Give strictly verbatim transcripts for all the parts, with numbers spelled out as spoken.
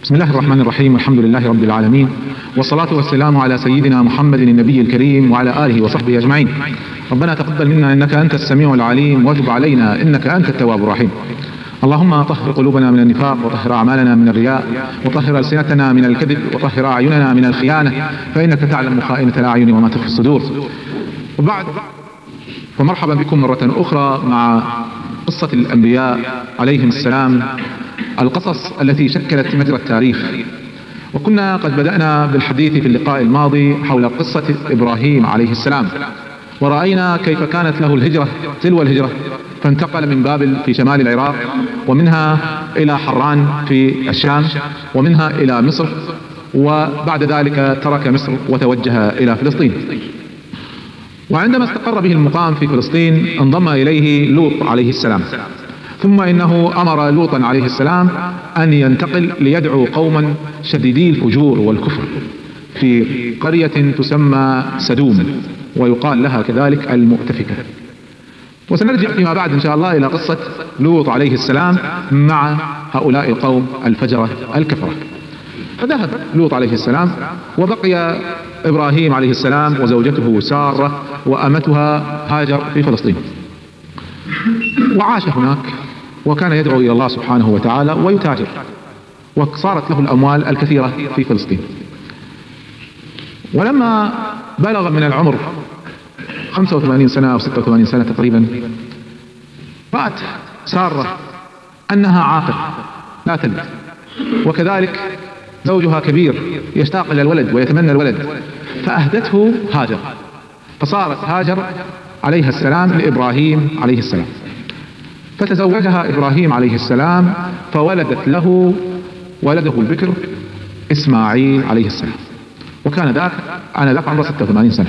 بسم الله الرحمن الرحيم، والحمد لله رب العالمين، والصلاة والسلام على سيدنا محمد النبي الكريم وعلى آله وصحبه أجمعين. ربنا تقبل منا إنك أنت السميع العليم، وتب علينا إنك أنت التواب الرحيم. اللهم طهر قلوبنا من النفاق، وطهر أعمالنا من الرياء، وطهر ألسنتنا من الكذب، وطهر أعيننا من الخيانة، فإنك تعلم خائنة الأعين وما تخفي الصدور. وبعد، ومرحبا بكم مرة أخرى مع قصة الأنبياء عليهم السلام، القصص التي شكلت مجرى التاريخ. وكنا قد بدأنا بالحديث في اللقاء الماضي حول قصة إبراهيم عليه السلام، ورأينا كيف كانت له الهجرة تلو الهجرة، فانتقل من بابل في شمال العراق، ومنها إلى حران في الشام، ومنها إلى مصر، وبعد ذلك ترك مصر وتوجه إلى فلسطين. وعندما استقر به المقام في فلسطين انضم إليه لوط عليه السلام، ثم إنه أمر لوطا عليه السلام أن ينتقل ليدعو قوما شديدي الفجور والكفر في قرية تسمى سدوم، ويقال لها كذلك المؤتفكة. وسنرجع فيما بعد إن شاء الله إلى قصة لوط عليه السلام مع هؤلاء القوم الفجرة الكفرة. فذهب لوط عليه السلام، وبقي إبراهيم عليه السلام وزوجته سارة وأمتها هاجر في فلسطين، وعاش هناك، وكان يدعو إلى الله سبحانه وتعالى ويتاجر، وصارت له الأموال الكثيرة في فلسطين. ولما بلغ من العمر خمسة وثمانين سنة أو ستة وثمانين سنة تقريبا، رأت سارة أنها عاقر لا تلد، وكذلك زوجها كبير يشتاق إلى الولد ويتمنى الولد، فأهدته هاجر، فصارت هاجر عليها السلام لإبراهيم عليه السلام، فتزوجها إبراهيم عليه السلام، فولدت له ولده البكر إسماعيل عليه السلام، وكان ذاك أنا ذاك عمره ستة وثمانين سنة.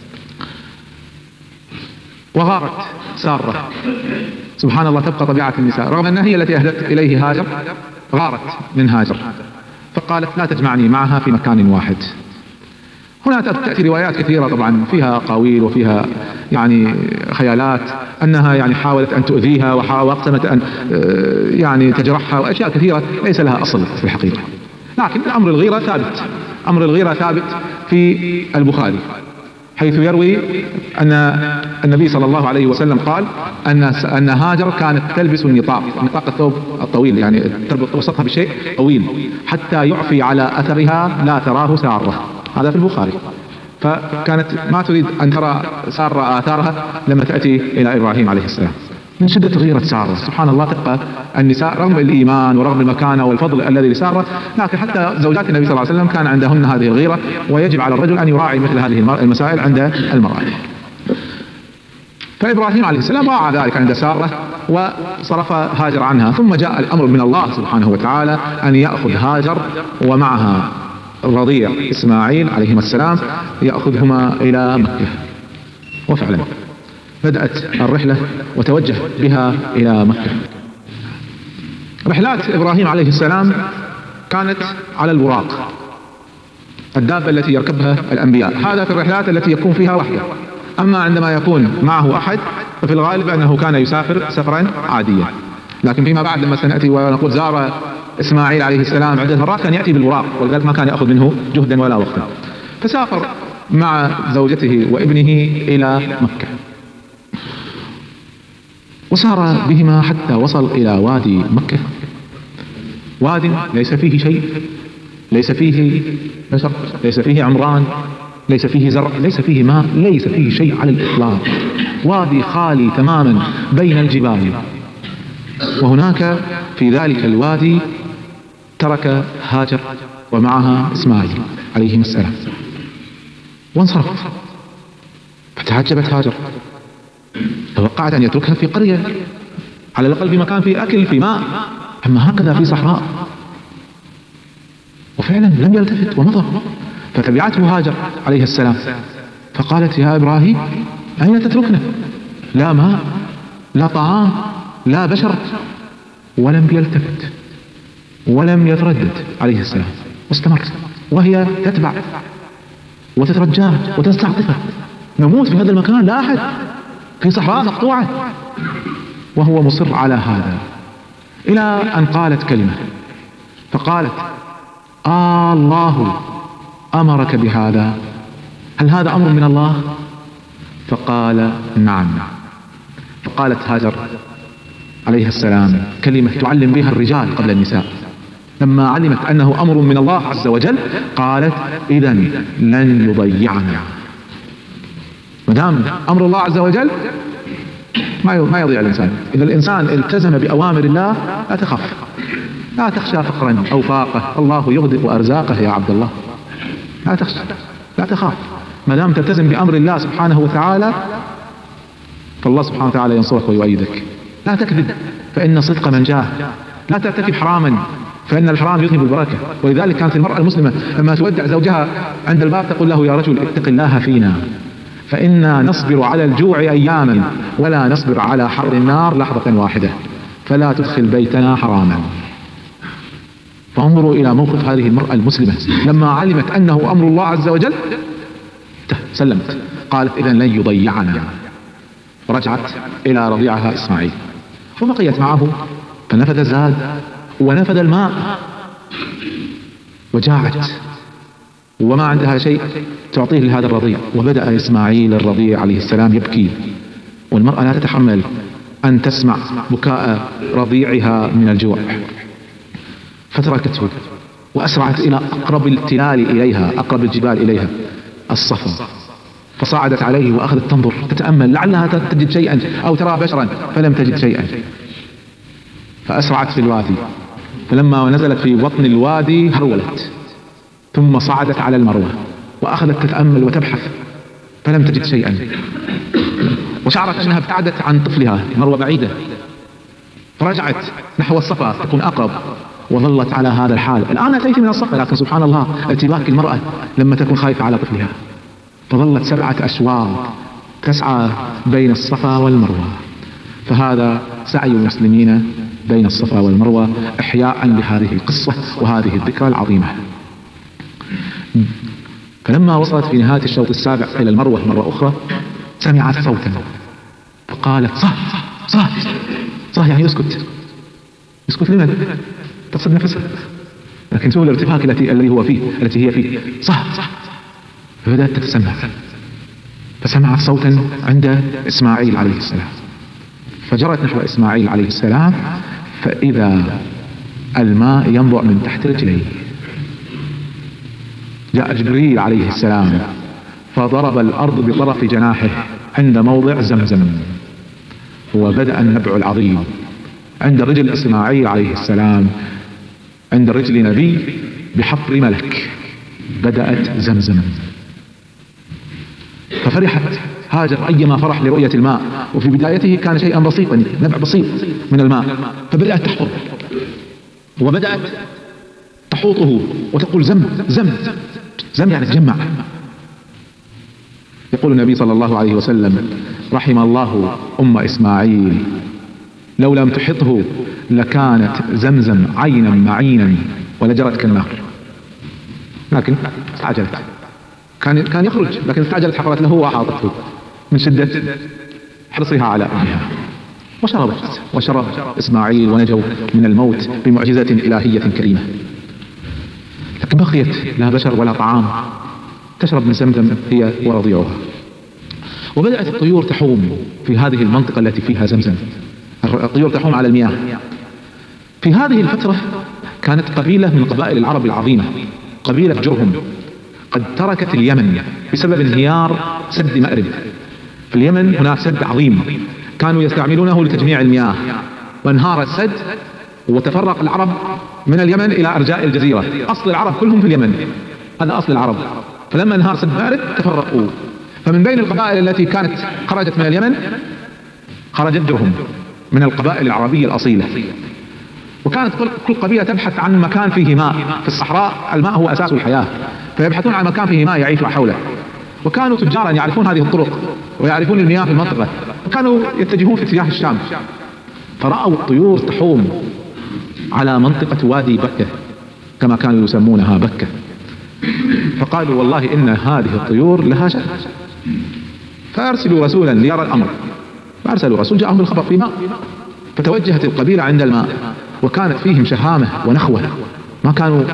وغارت سارة، سبحان الله، تبقى طبيعة النساء، رغم أنها هي التي أهدت إليه هاجر، غارت من هاجر، فقالت لا تجمعني معها في مكان واحد. هنا تأتي روايات كثيرة طبعا فيها أقاويل وفيها يعني خيالات أنها يعني حاولت أن تؤذيها واقتمت أن يعني تجرحها، وأشياء كثيرة ليس لها أصل في الحقيقة. لكن أمر الغيرة ثابت، أمر الغيرة ثابت في البخاري، حيث يروي أن النبي صلى الله عليه وسلم قال أن أن هاجر كانت تلبس النطاق، نطاق الثوب الطويل، يعني تربط وسطها بشيء طويل حتى يعفي على أثرها لا تراه سارة. هذا في البخاري. فكانت ما تريد أن ترى سارة آثارها لما تأتي إلى إبراهيم عليه السلام. من شدة غيرة سارة، سبحان الله، تبقى النساء رغم الإيمان ورغم المكانة والفضل الذي لسارة، لكن حتى زوجات النبي صلى الله عليه وسلم كان عندهن هذه الغيرة، ويجب على الرجل أن يراعي مثل هذه المسائل عند المرأة. فإبراهيم عليه السلام راعى ذلك عند سارة وصرف هاجر عنها، ثم جاء الأمر من الله سبحانه وتعالى أن يأخذ هاجر ومعها الرضيع إسماعيل عليهما السلام، يأخذهما إلى مكة. وفعلا بدأت الرحلة وتوجه بها إلى مكة. رحلات إبراهيم عليه السلام كانت على البراق، الدابة التي يركبها الأنبياء. هذا في الرحلات التي يكون فيها وحده. أما عندما يكون معه أحد ففي الغالب أنه كان يسافر سفرا عاديا. لكن فيما بعد لما سنأتي ونقول زار إسماعيل عليه السلام عدة مرات كان يأتي بالبراق، ولذلك ما كان يأخذ منه جهدا ولا وقتا. فسافر مع زوجته وابنه إلى مكة، وسار بهما حتى وصل إلى وادي مكة، واد ليس فيه شيء، ليس فيه بشر، ليس فيه عمران، ليس فيه زرع، ليس فيه ماء، ليس فيه شيء على الإطلاق، وادي خالي تماما بين الجبال. وهناك في ذلك الوادي ترك هاجر ومعها إسماعيل عليهم السلام، وانصرفت. فتعجبت هاجر، توقعت أن يتركها في قرية على الأقل في مكان فيه أكل في ماء، أما هكذا في صحراء. وفعلا لم يلتفت ومضى. فتبعته هاجر عليه السلام فقالت يا إبراهيم أين تتركنا؟ لا ماء، لا طعام، لا بشر. ولم يلتفت ولم يتردد عليه السلام، واستمر، وهي تتبع وتترجاه وتستعطفه. نموت في هذا المكان، لا أحد، في صحراء مقطوعة. وهو مصر على هذا، إلى أن قالت كلمة، فقالت آه الله أمرك بهذا؟ هل هذا أمر من الله؟ فقال نعم. فقالت هاجر عليها السلام كلمة تعلم بها الرجال قبل النساء، لما علمت أنه أمر من الله عز وجل قالت إذن لن يضيعنا. مدام أمر الله عز وجل ما يضيع الإنسان. إذا الإنسان التزم بأوامر الله لا تخاف، لا تخشى فقرا أو فاقة، الله يغدق أرزاقه يا عبد الله، لا تخشى لا تخاف، ما دام تلتزم بأمر الله سبحانه وتعالى فالله سبحانه وتعالى ينصرك ويؤيدك. لا تكذب فإن صدق من جاه، لا ترتكب حراما فإن الحرام يذهب البركة. ولذلك كانت المرأة المسلمة لما تودع زوجها عند الباب تقول له يا رجل اتق الله فينا فإنا نصبر على الجوع أياما ولا نصبر على حر النار لحظة واحدة، فلا تدخل بيتنا حراما. فانظروا إلى موقف هذه المرأة المسلمة لما علمت أنه أمر الله عز وجل سلمت، قالت إذن لن يضيعنا، ورجعت إلى رضيعها إسماعيل وبقيت معه. فنفذ الزاد ونفذ الماء وجاعت وما عندها شيء تعطيه لهذا الرضيع، وبدأ إسماعيل الرضيع عليه السلام يبكي، والمرأة لا تتحمل أن تسمع بكاء رضيعها من الجوع، فتركته وأسرعت إلى أقرب التلال إليها، أقرب الجبال إليها الصفا، فصعدت عليه وأخذت تنظر تتأمل لعلها تجد شيئا أو ترى بشرا، فلم تجد شيئا، فأسرعت في الوادي، فلما نزلت في بطن الوادي هرولت، ثم صعدت على المروة وأخذت تتأمل وتبحث فلم تجد شيئا، وشعرت أنها ابتعدت عن طفلها، المروة بعيدة، فرجعت نحو الصفا تكون أقرب، وظلت على هذا الحال. الآن أتيت من الصفا، لكن سبحان الله ارتباك المرأة لما تكون خايفة على طفلها، فظلت سبعة أشواط تسعى بين الصفا والمروة. فهذا سعي المسلمين بين الصفا والمروة إحياء لهذه القصة وهذه الذكرى العظيمة. فلما وصلت في نهاية الشوط السابع إلى المروة مرة أخرى سمعت صوتا فقالت صح صح صح، يعني يسكت يسكت لمن؟ تصد نفسه، لكن سوى الارتفاق التي الذي هو فيه التي هي فيه صح صح. فبدأت تتسمع، فسمعت صوتا عند إسماعيل عليه السلام، فجرت نحو إسماعيل عليه السلام، فإذا الماء ينبع من تحت رجليه. جاء جبريل عليه السلام فضرب الأرض بطرف جناحه عند موضع زمزم، وبدأ النبع العظيم عند رجل إسماعيل عليه السلام، عند رجل نبي بحفر ملك بدأت زمزم. ففرحت هاجر أيما فرح لرؤية الماء، وفي بدايته كان شيئا بسيطا، نبع بسيط من الماء، فبدأت تحفر وبدأت تحوطه وتقول زم زم زم، يعني تجمع. يقول النبي صلى الله عليه وسلم رحم الله أم إسماعيل لو لم تحطه لكانت زمزم عينا معينا ولجرت كالنهر، لكن استعجلت، كان كان يخرج لكن استعجلت، حفرت له وأحاطته من شدة حرصها على أمها، وشربت وشرب إسماعيل ونجوا من الموت بمعجزة إلهية كريمة. لكن بقيت لا بشر ولا طعام، تشرب من زمزم هي ورضيعها. وبدأت الطيور تحوم في هذه المنطقة التي فيها زمزم، الطيور تحوم على المياه. في هذه الفترة كانت قبيلة من قبائل العرب العظيمة، قبيلة جرهم، قد تركت اليمن بسبب انهيار سد مأرب. في اليمن هناك سد عظيم كانوا يستعملونه لتجميع المياه، وانهار السد وتفرق العرب من اليمن إلى أرجاء الجزيرة. أصل العرب كلهم في اليمن، هذا أصل العرب. فلما انهار سد مأرب تفرقوا، فمن بين القبائل التي كانت خرجت من اليمن خرجت جرهم من القبائل العربية الأصيلة. وكانت كل قبيلة تبحث عن مكان فيه ماء، في الصحراء الماء هو أساس الحياة، فيبحثون عن مكان فيه ماء يعيش حوله. وكانوا تجارا يعرفون هذه الطرق ويعرفون المياه في المنطقة، وكانوا يتجهون في اتجاه الشام، فرأوا الطيور تحوم على منطقة وادي بكة كما كانوا يسمونها بكة، فقالوا والله إن هذه الطيور لها شأن، فأرسلوا رسولا ليرى الأمر. فأرسلوا رسول جاءهم بالخبر في ماء، فتوجهت القبيلة عند الماء، وكانت فيهم شهامة ونخوة ما كانوا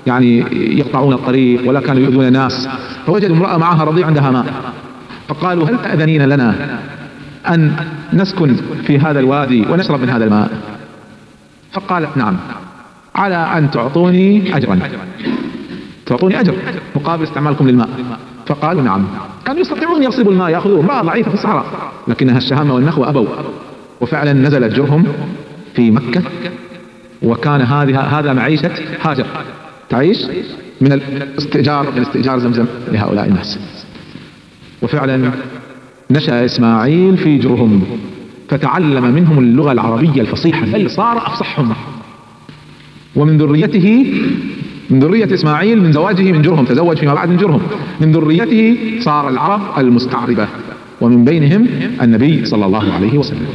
يعني يقطعون الطريق ولا كانوا يؤذون الناس. فوجدوا امرأة معها رضيع عندها ماء، فقالوا هل تأذنين لنا أن نسكن في هذا الوادي ونشرب من هذا الماء؟ فقالت نعم، على أن تعطوني أجرا، تعطوني أجر مقابل استعمالكم للماء. فقالوا نعم. كانوا يستطيعون يغصبوا الماء يأخذوه، امرأة ضعيفة في الصحراء، لكنها الشهامة والنخوة أبوا، وفعلا نزلت جرهم في مكة، وكان هذه هذا معيشة هاجر، تعيش من الاستئجار من استئجار زمزم لهؤلاء الناس. وفعلا نشأ إسماعيل في جرهم فتعلم منهم اللغة العربية الفصيحة، بل صار أفصحهم. ومن ذريته، من ذرية إسماعيل، من زواجه من جرهم، تزوج فيما بعد من جرهم، من ذريته صار العرب المستعربة، ومن بينهم النبي صلى الله عليه وسلم.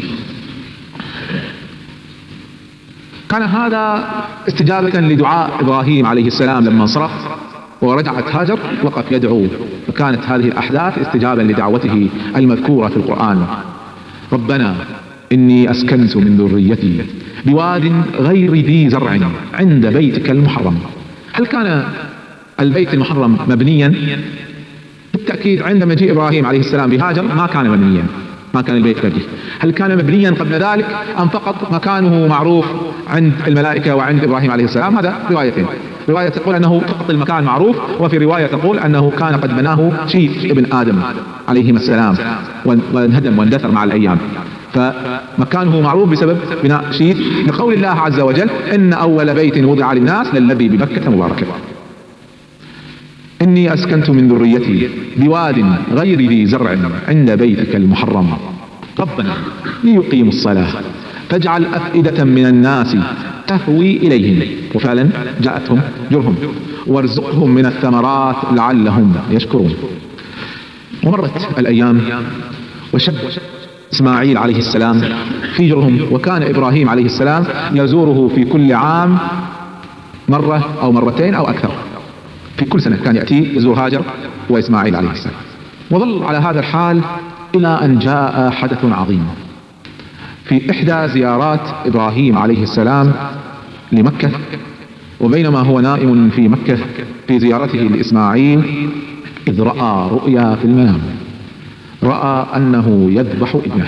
كان هذا استجابة لدعاء إبراهيم عليه السلام لما انصرف ورجعت هاجر، وقف يدعو، فكانت هذه الأحداث استجابة لدعوته المذكورة في القرآن: ربنا إني أسكنت من ذريتي بواد غير ذي زرع عند بيتك المحرم. هل كان البيت المحرم مبنيا؟ بالتأكيد عند مجيء إبراهيم عليه السلام بهاجر ما كان مبنيا، ما كان البيت مبني. هل كان مبنيا قبل ذلك أم فقط مكانه معروف عند الملائكة وعند إبراهيم عليه السلام؟ هذا روايتين، رواية تقول أنه فقط المكان معروف، وفي رواية تقول أنه كان قد بناه شيث ابن آدم عليهما السلام وانهدم واندثر مع الأيام، فمكانه معروف بسبب بناء شيث، لقول الله عز وجل: إن أول بيت وضع للناس للذي ببكة مباركا. إني أسكنت من ذريتي بواد غير ذي زرع عند بيتك المحرم ربنا ليقيموا الصلاة فاجعل أفئدة من الناس تهوي إليهم، وفعلا جاءتهم جرهم، وارزقهم من الثمرات لعلهم يشكرون. ومرت الأيام وشب إسماعيل عليه السلام في جرهم، وكان إبراهيم عليه السلام يزوره في كل عام مرة أو مرتين أو أكثر، في كل سنة كان يأتي يزور هاجر وإسماعيل عليه السلام. وظل على هذا الحال إلى أن جاء حدث عظيم في إحدى زيارات إبراهيم عليه السلام لمكة، وبينما هو نائم في مكة في زيارته لإسماعيل إذ رأى رؤيا في المنام، رأى أنه يذبح ابنه،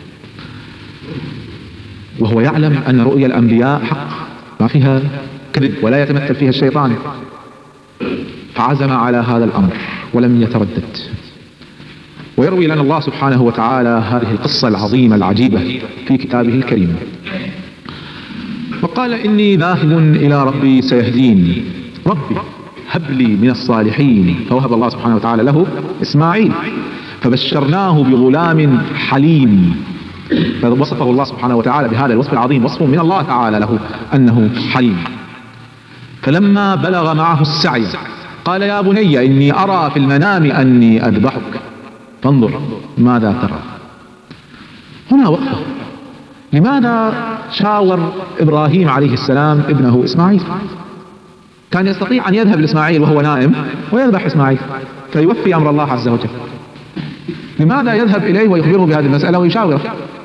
وهو يعلم أن رؤيا الأنبياء حق ما فيها كذب ولا يتمثل فيها الشيطان، فعزم على هذا الأمر ولم يتردد. ويروي لنا الله سبحانه وتعالى هذه القصة العظيمة العجيبة في كتابه الكريم، وقال: إني ذاهب إلى ربي سيهدين، ربي هب لي من الصالحين، فوهب الله سبحانه وتعالى له إسماعيل، فبشرناه بغلام حليم، فوصفه الله سبحانه وتعالى بهذا الوصف العظيم، وصف من الله تعالى له أنه حليم. فلما بلغ معه السعي قال: يا بني إني أرى في المنام أني أذبحك فانظر ماذا ترى. هنا وقفة، لماذا شاور إبراهيم عليه السلام ابنه إسماعيل؟ كان يستطيع أن يذهب لإسماعيل وهو نائم ويذبح إسماعيل فيوفي أمر الله عز وجل. لماذا يذهب إليه ويخبره بهذه المسألة ويشاوره؟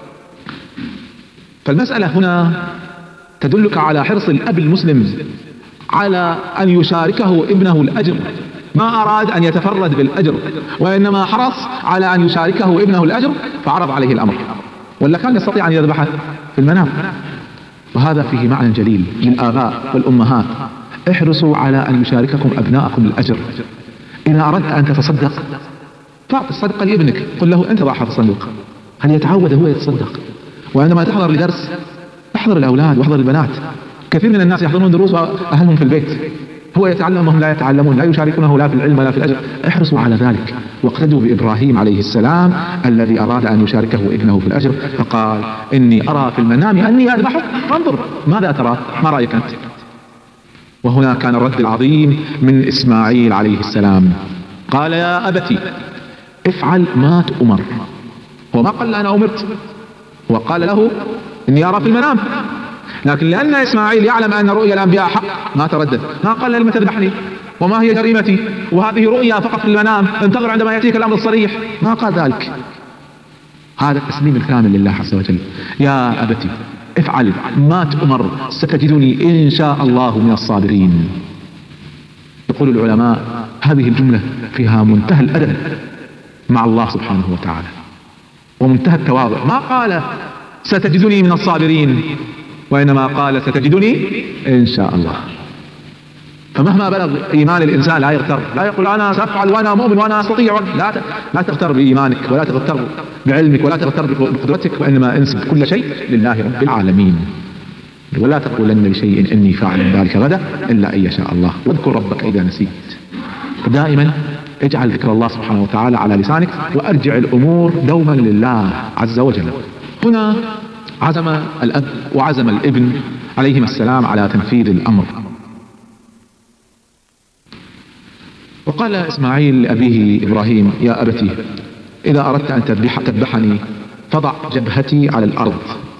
فالمسألة هنا تدلك على حرص الأب المسلم على أن يشاركه ابنه الأجر، ما أراد أن يتفرد بالأجر، وإنما حرص على أن يشاركه ابنه الأجر فعرض عليه الأمر، ولا كان يستطيع أن يذبحه في المنام. وهذا فيه معنى جليل للآباء والأمهات: احرصوا على أن يشارككم أبناءكم الأجر. إذا أردت أن تتصدق فاعط الصدقة لابنك، قل له أنت ضعها في الصندوق، هل يتعود هو يتصدق. وعندما تحضر لدرس احضر الأولاد واحضر البنات، كثير من الناس يحضرون دروس وأهلهم في البيت، هو يتعلم وهم لا يتعلمون، لا يشاركونه لا في العلم ولا في الأجر. احرصوا على ذلك، واقتدوا بإبراهيم عليه السلام الذي أراد أن يشاركه ابنه في الأجر، فقال: إني أرى في المنام أني أذبحك فانظر ماذا ترى، ما رأيك أنت؟ وهنا كان الرد العظيم من إسماعيل عليه السلام، قال: يا أبتي افعل ما تؤمر. وما قال أنا أمرت، وقال له إني أرى في المنام، لكن لأن إسماعيل يعلم أن رؤيا الأنبياء حق ما تردد، ما قال: لم تذبحني، وما هي جريمتي، وهذه رؤيا فقط في المنام، انتظر عندما يأتيك الأمر الصريح، ما قال ذلك. هذا التسليم الكامل لله عز وجل. يا أبتي افعل ما تؤمر ستجدني إن شاء الله من الصابرين. يقول العلماء هذه الجملة فيها منتهى الأدب مع الله سبحانه وتعالى ومنتهى التواضع. ما قال ستجدني من الصابرين، وإنما قال ستجدني إن شاء الله. فمهما بلغ إيمان الإنسان لا يغتر، لا يقول أنا سأفعل وأنا مؤمن وأنا أستطيع، لا لا تغتر بإيمانك ولا تغتر بعلمك ولا تغتر بقدرتك، وإنما انسب كل شيء لله رب العالمين. ولا تقولن لشيء إني فاعل ذلك غدا إلا أن يشاء الله، واذكر ربك إذا نسيت. دائما اجعل ذكر الله سبحانه وتعالى على لسانك، وأرجع الأمور دوما لله عز وجل. هنا عزم الأب وعزم الابن عليهما السلام على تنفيذ الأمر. وقال إسماعيل لأبيه إبراهيم يا أبتي إذا أردت أن تذبح تذبحني فضع جبهتي على الأرض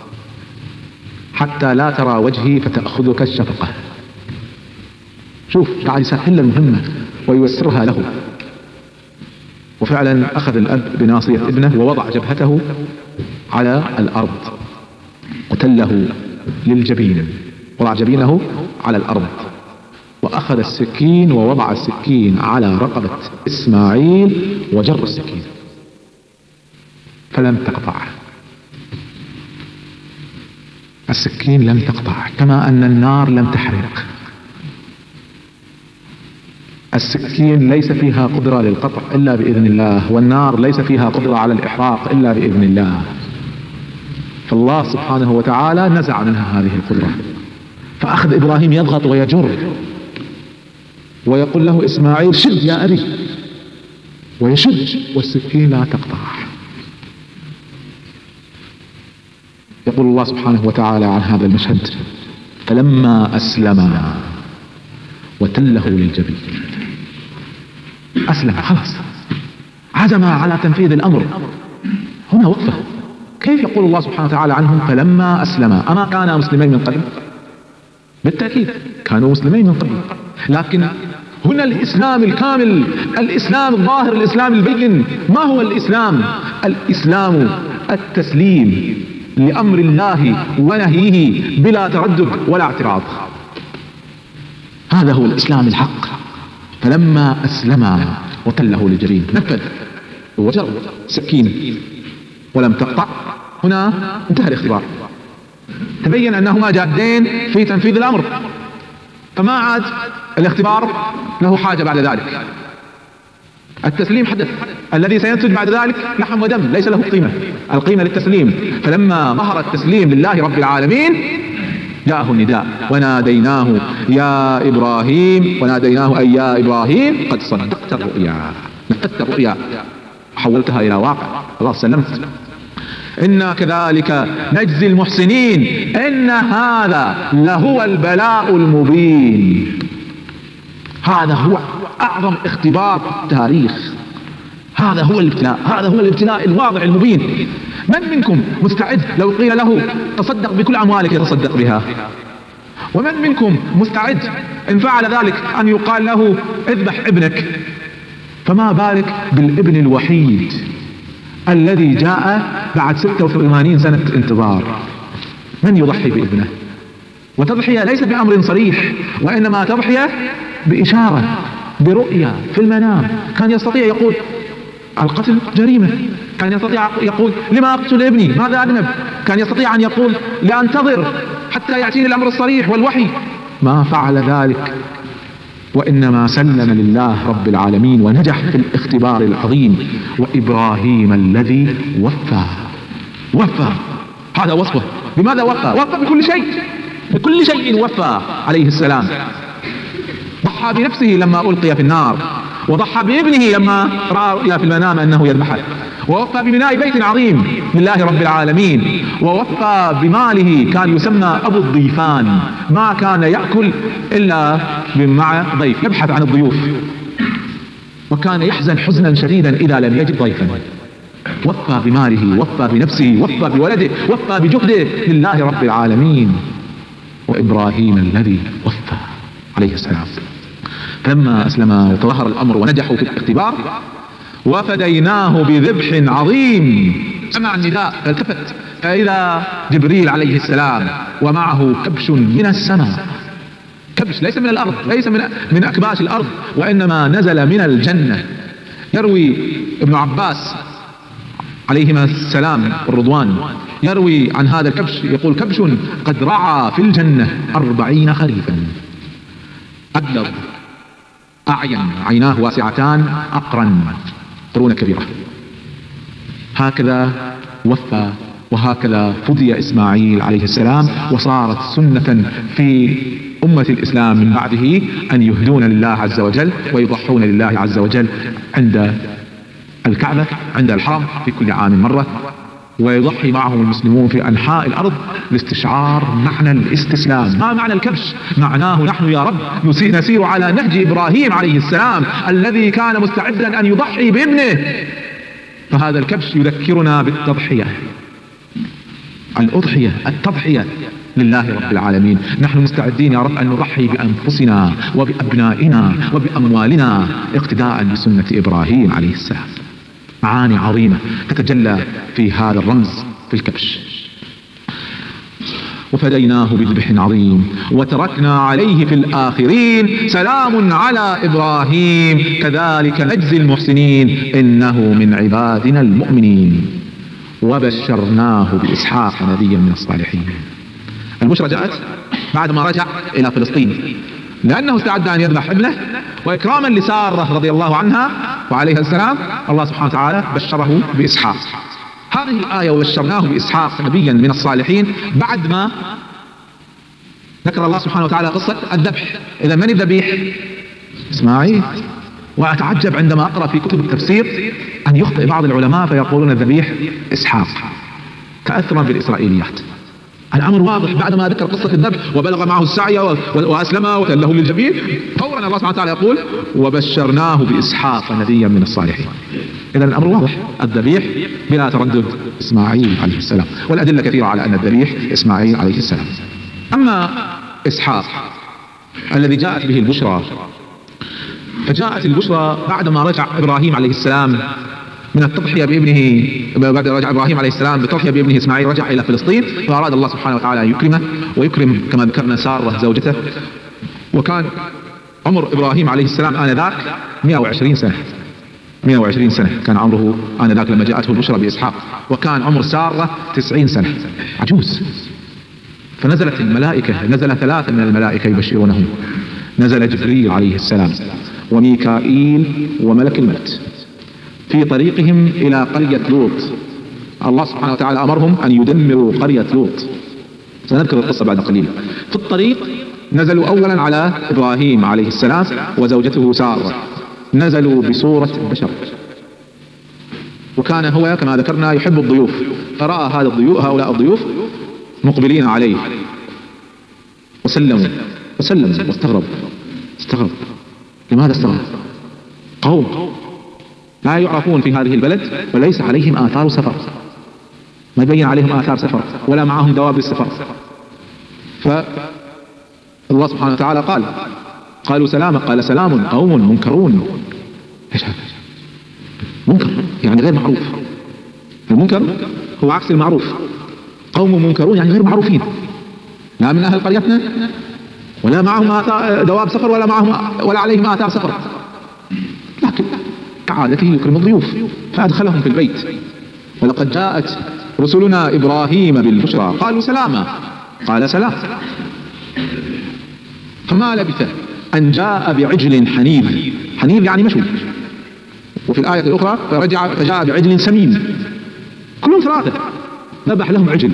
حتى لا ترى وجهي فتأخذك الشفقة. شوف، قاعد يسهل المهمة ويوسرها له. وفعلا أخذ الأب بناصية ابنه ووضع جبهته على الأرض وتله للجبين، وضع جبينه على الأرض، وأخذ السكين ووضع السكين على رقبة إسماعيل وجر السكين فلم تقطع. السكين لم تقطع، كما أن النار لم تحرق. السكين ليس فيها قدرة للقطع إلا بإذن الله، والنار ليس فيها قدرة على الإحراق إلا بإذن الله. فالله سبحانه وتعالى نزع منها هذه القدرة. فأخذ إبراهيم يضغط ويجر ويقول له إسماعيل شد يا أبي، ويشد والسكين لا تقطع. يقول الله سبحانه وتعالى عن هذا المشهد فلما أسلما وتله للجبين. أسلم، خلاص، عزم على تنفيذ الأمر. هنا وقفة. كيف يقول الله سبحانه وتعالى عنهم فلما أسلما؟ أما كانا مسلمين من قبل؟ بالتأكيد كانوا مسلمين من قبل، لكن هنا الإسلام الكامل، الإسلام الظاهر، الإسلام البين. ما هو الإسلام؟ الإسلام التسليم لأمر الله ونهيه بلا تردد ولا اعتراض. هذا هو الإسلام الحق. فلما أسلما وتله للجبين، نفذ وجر سكين ولم تقطع. هنا انتهى الاختبار، تبين أنهما جادين في تنفيذ الأمر، فما عاد الاختبار له حاجة بعد ذلك. التسليم حدث، الذي سينتج بعد ذلك لحم ودم، ليس له قيمة. القيمة للتسليم. فلما ظهر التسليم لله رب العالمين جاءه النداء وناديناه يا إبراهيم، وناديناه أي يا إبراهيم قد صدقت الرؤيا، نفذت الرؤيا حولتها إلى واقع. الله سلمت. إنا كذلك نجزي المحسنين إن هذا لهو البلاء المبين. هذا هو أعظم اختبار في التاريخ. هذا هو الابتلاء، هذا هو الابتلاء الواضح المبين. من منكم مستعد لو قيل له تصدق بكل أموالك يتصدق بها؟ ومن منكم مستعد إن فعل ذلك أن يقال له اذبح ابنك؟ فما بالك بالابن الوحيد الذي جاء بعد ستة وثمانين سنة انتظار. من يضحي بابنه؟ وتضحية ليس بأمر صريح، وإنما تضحية بإشارة، برؤية في المنام. كان يستطيع يقول القتل جريمة، كان يستطيع يقول لما أقتل ابني، ماذا أذنب؟ كان يستطيع أن يقول لأنتظر حتى يأتيني الأمر الصريح والوحي. ما فعل ذلك، وإنما سلم لله رب العالمين ونجح في الاختبار العظيم. وإبراهيم الذي وفى. وفى، هذا وصفه. بماذا وفى؟ وفى بكل شيء، بكل شيء وفى عليه السلام. ضحى بنفسه لما ألقي في النار، وضحى بابنه لما رأى رؤيا في المنام أنه يذبحه، ووفى ببناء بيت عظيم لله رب العالمين، ووفى بماله. كان يسمى أبو الضيفان، ما كان يأكل إلا مع ضيف، يبحث عن الضيوف، وكان يحزن حزنا شديدا إذا لم يجد ضيفا. وفى بماله، وفى بنفسه، وفى بولده، وفى بجهده لله رب العالمين. وإبراهيم الذي وفى عليه السلام. فلما أسلم وتظهر الأمر ونجحوا في الاختبار وفديناه بذبح عظيم. سمع النداء فالتفت فإذا جبريل عليه السلام ومعه كبش من السماء، كبش ليس من الأرض، ليس من من أكباش الأرض، وإنما نزل من الجنة. يروي ابن عباس عليهما السلام والرضوان يروي عن هذا الكبش يقول: كبش قد رعى في الجنة أربعين خريفا، أبيض أعين، عيناه واسعتان، أقرن، قرون كبيرة. هكذا وفى وهكذا فدي إسماعيل عليه السلام، وصارت سنة في أمة الإسلام من بعده أن يهدون لله عز وجل ويضحون لله عز وجل عند الكعبة، عند الحرم، في كل عام مرة، ويضحي معهم المسلمون في أنحاء الأرض لاستشعار معنى الاستسلام. ما معنى الكبش؟ معناه نحن يا رب نسير على نهج إبراهيم عليه السلام الذي كان مستعدا أن يضحي بابنه. فهذا الكبش يذكرنا بالتضحية، الأضحية، التضحية لله رب العالمين. نحن مستعدين يا رب أن نضحي بأنفسنا وبأبنائنا وبأموالنا اقتداء بسنة إبراهيم عليه السلام. معاني عظيمة تتجلى في هذا الرمز في الكبش. وفديناه بذبح عظيم وتركنا عليه في الآخرين سلام على إبراهيم كذلك نجزي المحسنين إنه من عبادنا المؤمنين وبشرناه بإسحاق نبيا من الصالحين. البشرى جاءت بعد ما رجع إلى فلسطين لأنه استعد أن يذبح ابنه، وإكراما لسارة رضي الله عنها وعليها السلام الله سبحانه وتعالى بشره بإسحاق. هذه الآية وبشرناه بإسحاق نبيا من الصالحين بعد ما ذكر الله سبحانه وتعالى قصة الذبح. إذا من الذبيح؟ إسماعيل. وأتعجب عندما أقرأ في كتب التفسير أن يخطئ بعض العلماء فيقولون الذبيح إسحاق تأثرا بالإسرائيليات. الأمر واضح، بعدما ذكر قصة الذبح وبلغ معه السعي وأسلم وتله للجبين، فورا الله سبحانه وتعالى يقول وبشرناه بإسحاق نبيا من الصالحين. إذا الأمر واضح، الذبيح بلا تردد إسماعيل عليه السلام، والأدلة كثيرة على أن الذبيح إسماعيل عليه السلام. أما إسحاق الذي جاءت به البشرى، فجاءت البشرى بعدما رجع إبراهيم عليه السلام من التضحية بابنه، بعد رجع إبراهيم عليه السلام بالتضحية بابنه إسماعيل رجع إلى فلسطين، فأراد الله سبحانه وتعالى أن يكرمه ويكرم كما ذكرنا سارة زوجته. وكان عمر إبراهيم عليه السلام آنذاك مئة وعشرين سنة، مئة وعشرين سنة كان عمره آنذاك لما جاءته البشرى بإسحاق، وكان عمر سارة تسعين سنة، عجوز. فنزلت الملائكة، نزل ثلاثة من الملائكة يبشرونهم، نزل جبريل عليه السلام وميكائيل وملك الموت في طريقهم إلى قرية لوط. الله سبحانه وتعالى أمرهم أن يدمروا قرية لوط، سنذكر القصة بعد قليل. في الطريق نزلوا أولا على إبراهيم عليه السلام وزوجته سارة، نزلوا بصورة بشر، وكان هو كما ذكرنا يحب الضيوف، فرأى هذا الضيوف هؤلاء الضيوف مقبلين عليه وسلموا وسلم واستغرب استغرب لماذا استغرب؟ قوم لا يعرفون في هذه البلد وليس عليهم آثار سفر، ما يبين عليهم آثار سفر ولا معهم دواب السفر. فالله سبحانه وتعالى قال قالوا سلاما، قال سلام قوم منكرون. ايش هذا؟ منكر يعني غير معروف، المنكر هو عكس المعروف. قوم منكرون يعني غير معروفين، لا من أهل قريتنا ولا معهم دواب سفر ولا معهم ولا عليهم آثار سفر، لكن كعادته يكرم الضيوف فأدخلهم في البيت. ولقد جاءت رسلنا إبراهيم بالبشرى قالوا سلاما، قال سلام. فما لبث أن جاء بعجل حنيذ، حنيذ يعني مشوي، وفي الآية الأخرى فرجع فجاء بعجل سمين، كلهم ثلاثة ذبح لهم عجل.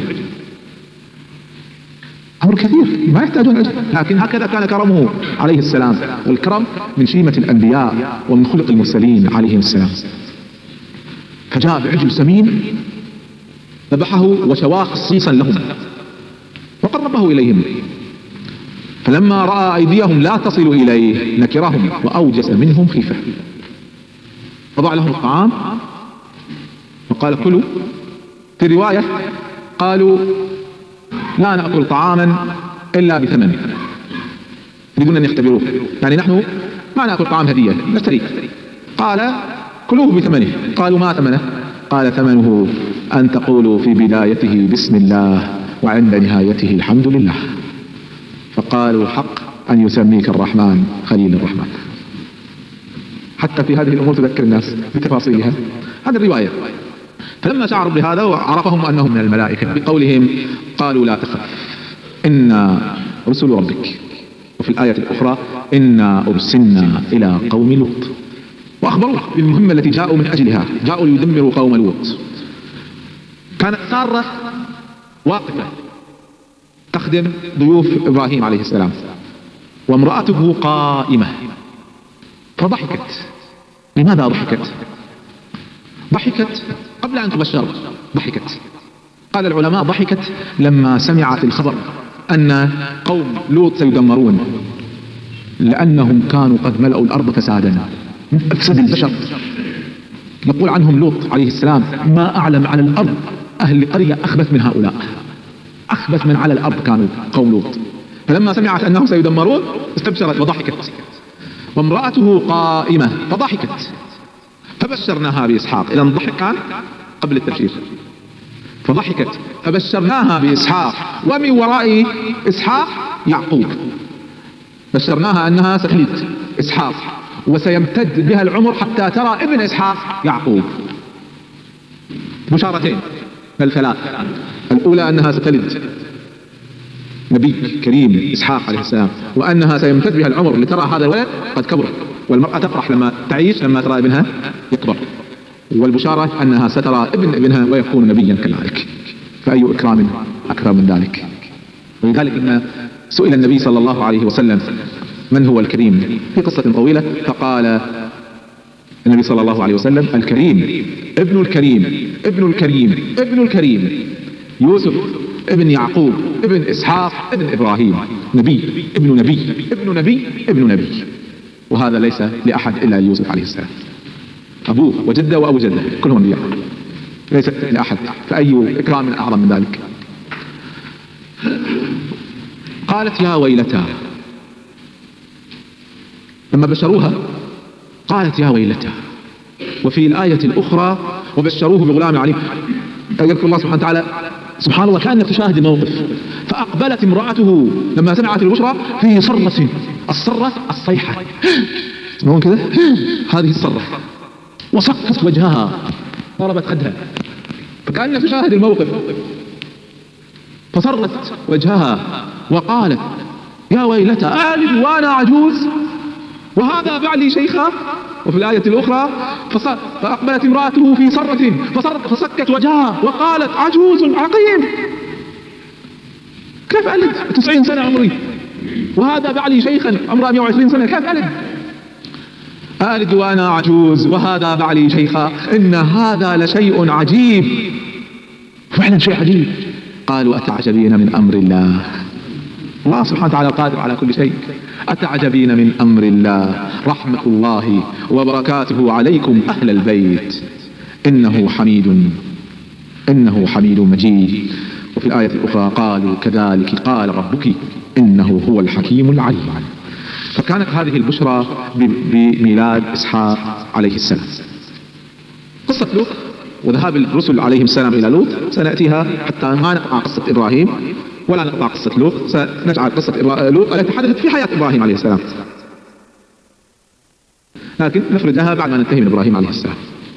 أمر كثير ما يحتاجون عجل، لكن هكذا كان كرمه عليه السلام، والكرم من شيمة الأنبياء ومن خلق المرسلين عليهم السلام. فجاء بعجل سمين ذبحه وشواه خصيصا لهم وقربه إليهم، فلما رأى أيديهم لا تصل إليه نكرهم وأوجس منهم خيفة، وضع لهم الطعام وقال كلوا. في رواية قالوا لا نأكل طعاما إلا بثمن، يريدون أن يختبروه، يعني نحن ما نأكل طعام هدية نشتريه. قال كلوه بثمنه. قالوا ما ثمنه؟ قال ثمنه أن تقولوا في بدايته بسم الله وعند نهايته الحمد لله. فقالوا حق أن يسميك الرحمن خليل الرحمن. حتى في هذه الأمور تذكر الناس بتفاصيلها. هذه الرواية. فلما شعروا بهذا وعرفهم أنهم من الملائكة بقولهم قالوا لا تخف إنا رسل ربك. وفي الآية الأخرى إنا أرسلنا إلى قوم لوط، وأخبروه بالمهمة التي جاءوا من أجلها، جاءوا ليدمروا قوم لوط. كانت سارة واقفة تخدم ضيوف إبراهيم عليه السلام، وامرأته قائمة فضحكت. لماذا ضحكت؟ ضحكت قبل أن تبشر. ضحكت، قال العلماء ضحكت لما سمعت الخبر أن قوم لوط سيدمرون، لأنهم كانوا قد ملأوا الأرض فسادا من أفسد البشر. نقول عنهم لوط عليه السلام ما أعلم على الأرض أهل قرية أخبث من هؤلاء، أخبث من على الأرض كانوا قوم لوط. فلما سمعت أنهم سيدمرون استبشرت وضحكت. وامرأته قائمة فضحكت، فبشرناها بإسحاق. إذا الضحك كان قبل التبشير، فضحكت فبشرناها بإسحاق، ومن وراء إسحاق يعقوب. بشرناها أنها ستلد إسحاق وسيمتد بها العمر حتى ترى ابن إسحاق يعقوب. بشارتين الثلاث. الأولى أنها ستلد نبي كريم إسحاق عليه السلام، وأنها سيمتد بها العمر لترى هذا الولد قد كبر. والمرأة تفرح لما تعيش لما ترى ابنها يكبر. والبشارة أنها سترى ابن ابنها ويكون نبيا كذلك. فأي إكرام أكثر من ذلك؟ ولذلك إن سئل النبي صلى الله عليه وسلم من هو الكريم في قصة طويلة، فقال النبي صلى الله عليه وسلم الكريم ابن الكريم ابن الكريم ابن الكريم يوسف ابن يعقوب ابن إسحاق ابن إبراهيم، نبي ابن نبي ابن نبي ابن نبي. وهذا ليس لأحد إلا ليوسف عليه السلام، أبوه وجده وأبو جده كلهم أنبياء، ليس لأحد. فأي إكرام أعظم من ذلك؟ قالت يا ويلتا، لما بشروها قالت يا ويلتا. وفي الآية الأخرى وبشروه بغلام عليم. يذكر الله سبحانه وتعالى سبحان الله كأنك تشاهد الموقف. فأقبلت امرأته لما سمعت البشرى في صرة، الصرة الصيحة، تسمعون كذا؟ هذه الصرة. وصكت وجهها، ضربت خدها، فكأنك تشاهد الموقف. فصرت وجهها وقالت يا ويلتى آلد وأنا عجوز وهذا بعلي شيخا. وفي الآية الأخرى فأقبلت امرأته في صرة فصكت وجهها وقالت عجوز عقيم. كيف ألد تسعين سنة عمري وهذا بعلي شيخا عمره مئة وعشرين سنة، كيف ألد؟ آلد وأنا عجوز وهذا بعلي شيخا إن هذا لشيء عجيب. فعلا شيء عجيب. قالوا أتعجبين من أمر الله. الله سبحانه وتعالى قادر على كل شيء. أتعجبين من أمر الله رحمة الله وبركاته عليكم أهل البيت إنه حميد إنه حميد مجيد. وفي الآية الأخرى قالوا كذلك قال ربك إنه هو الحكيم العليم. فكانت هذه البشرى بميلاد إسحاق عليه السلام. قصة لوط وذهاب الرسل عليهم السلام إلى لوط سنأتيها حتى ما نقطع قصة إبراهيم ولا نقطع قصة لوط، سنجعل قصة لوط التي حدثت في حياة إبراهيم عليه السلام، لكن نفردها بعد ما ننتهي من إبراهيم عليه السلام.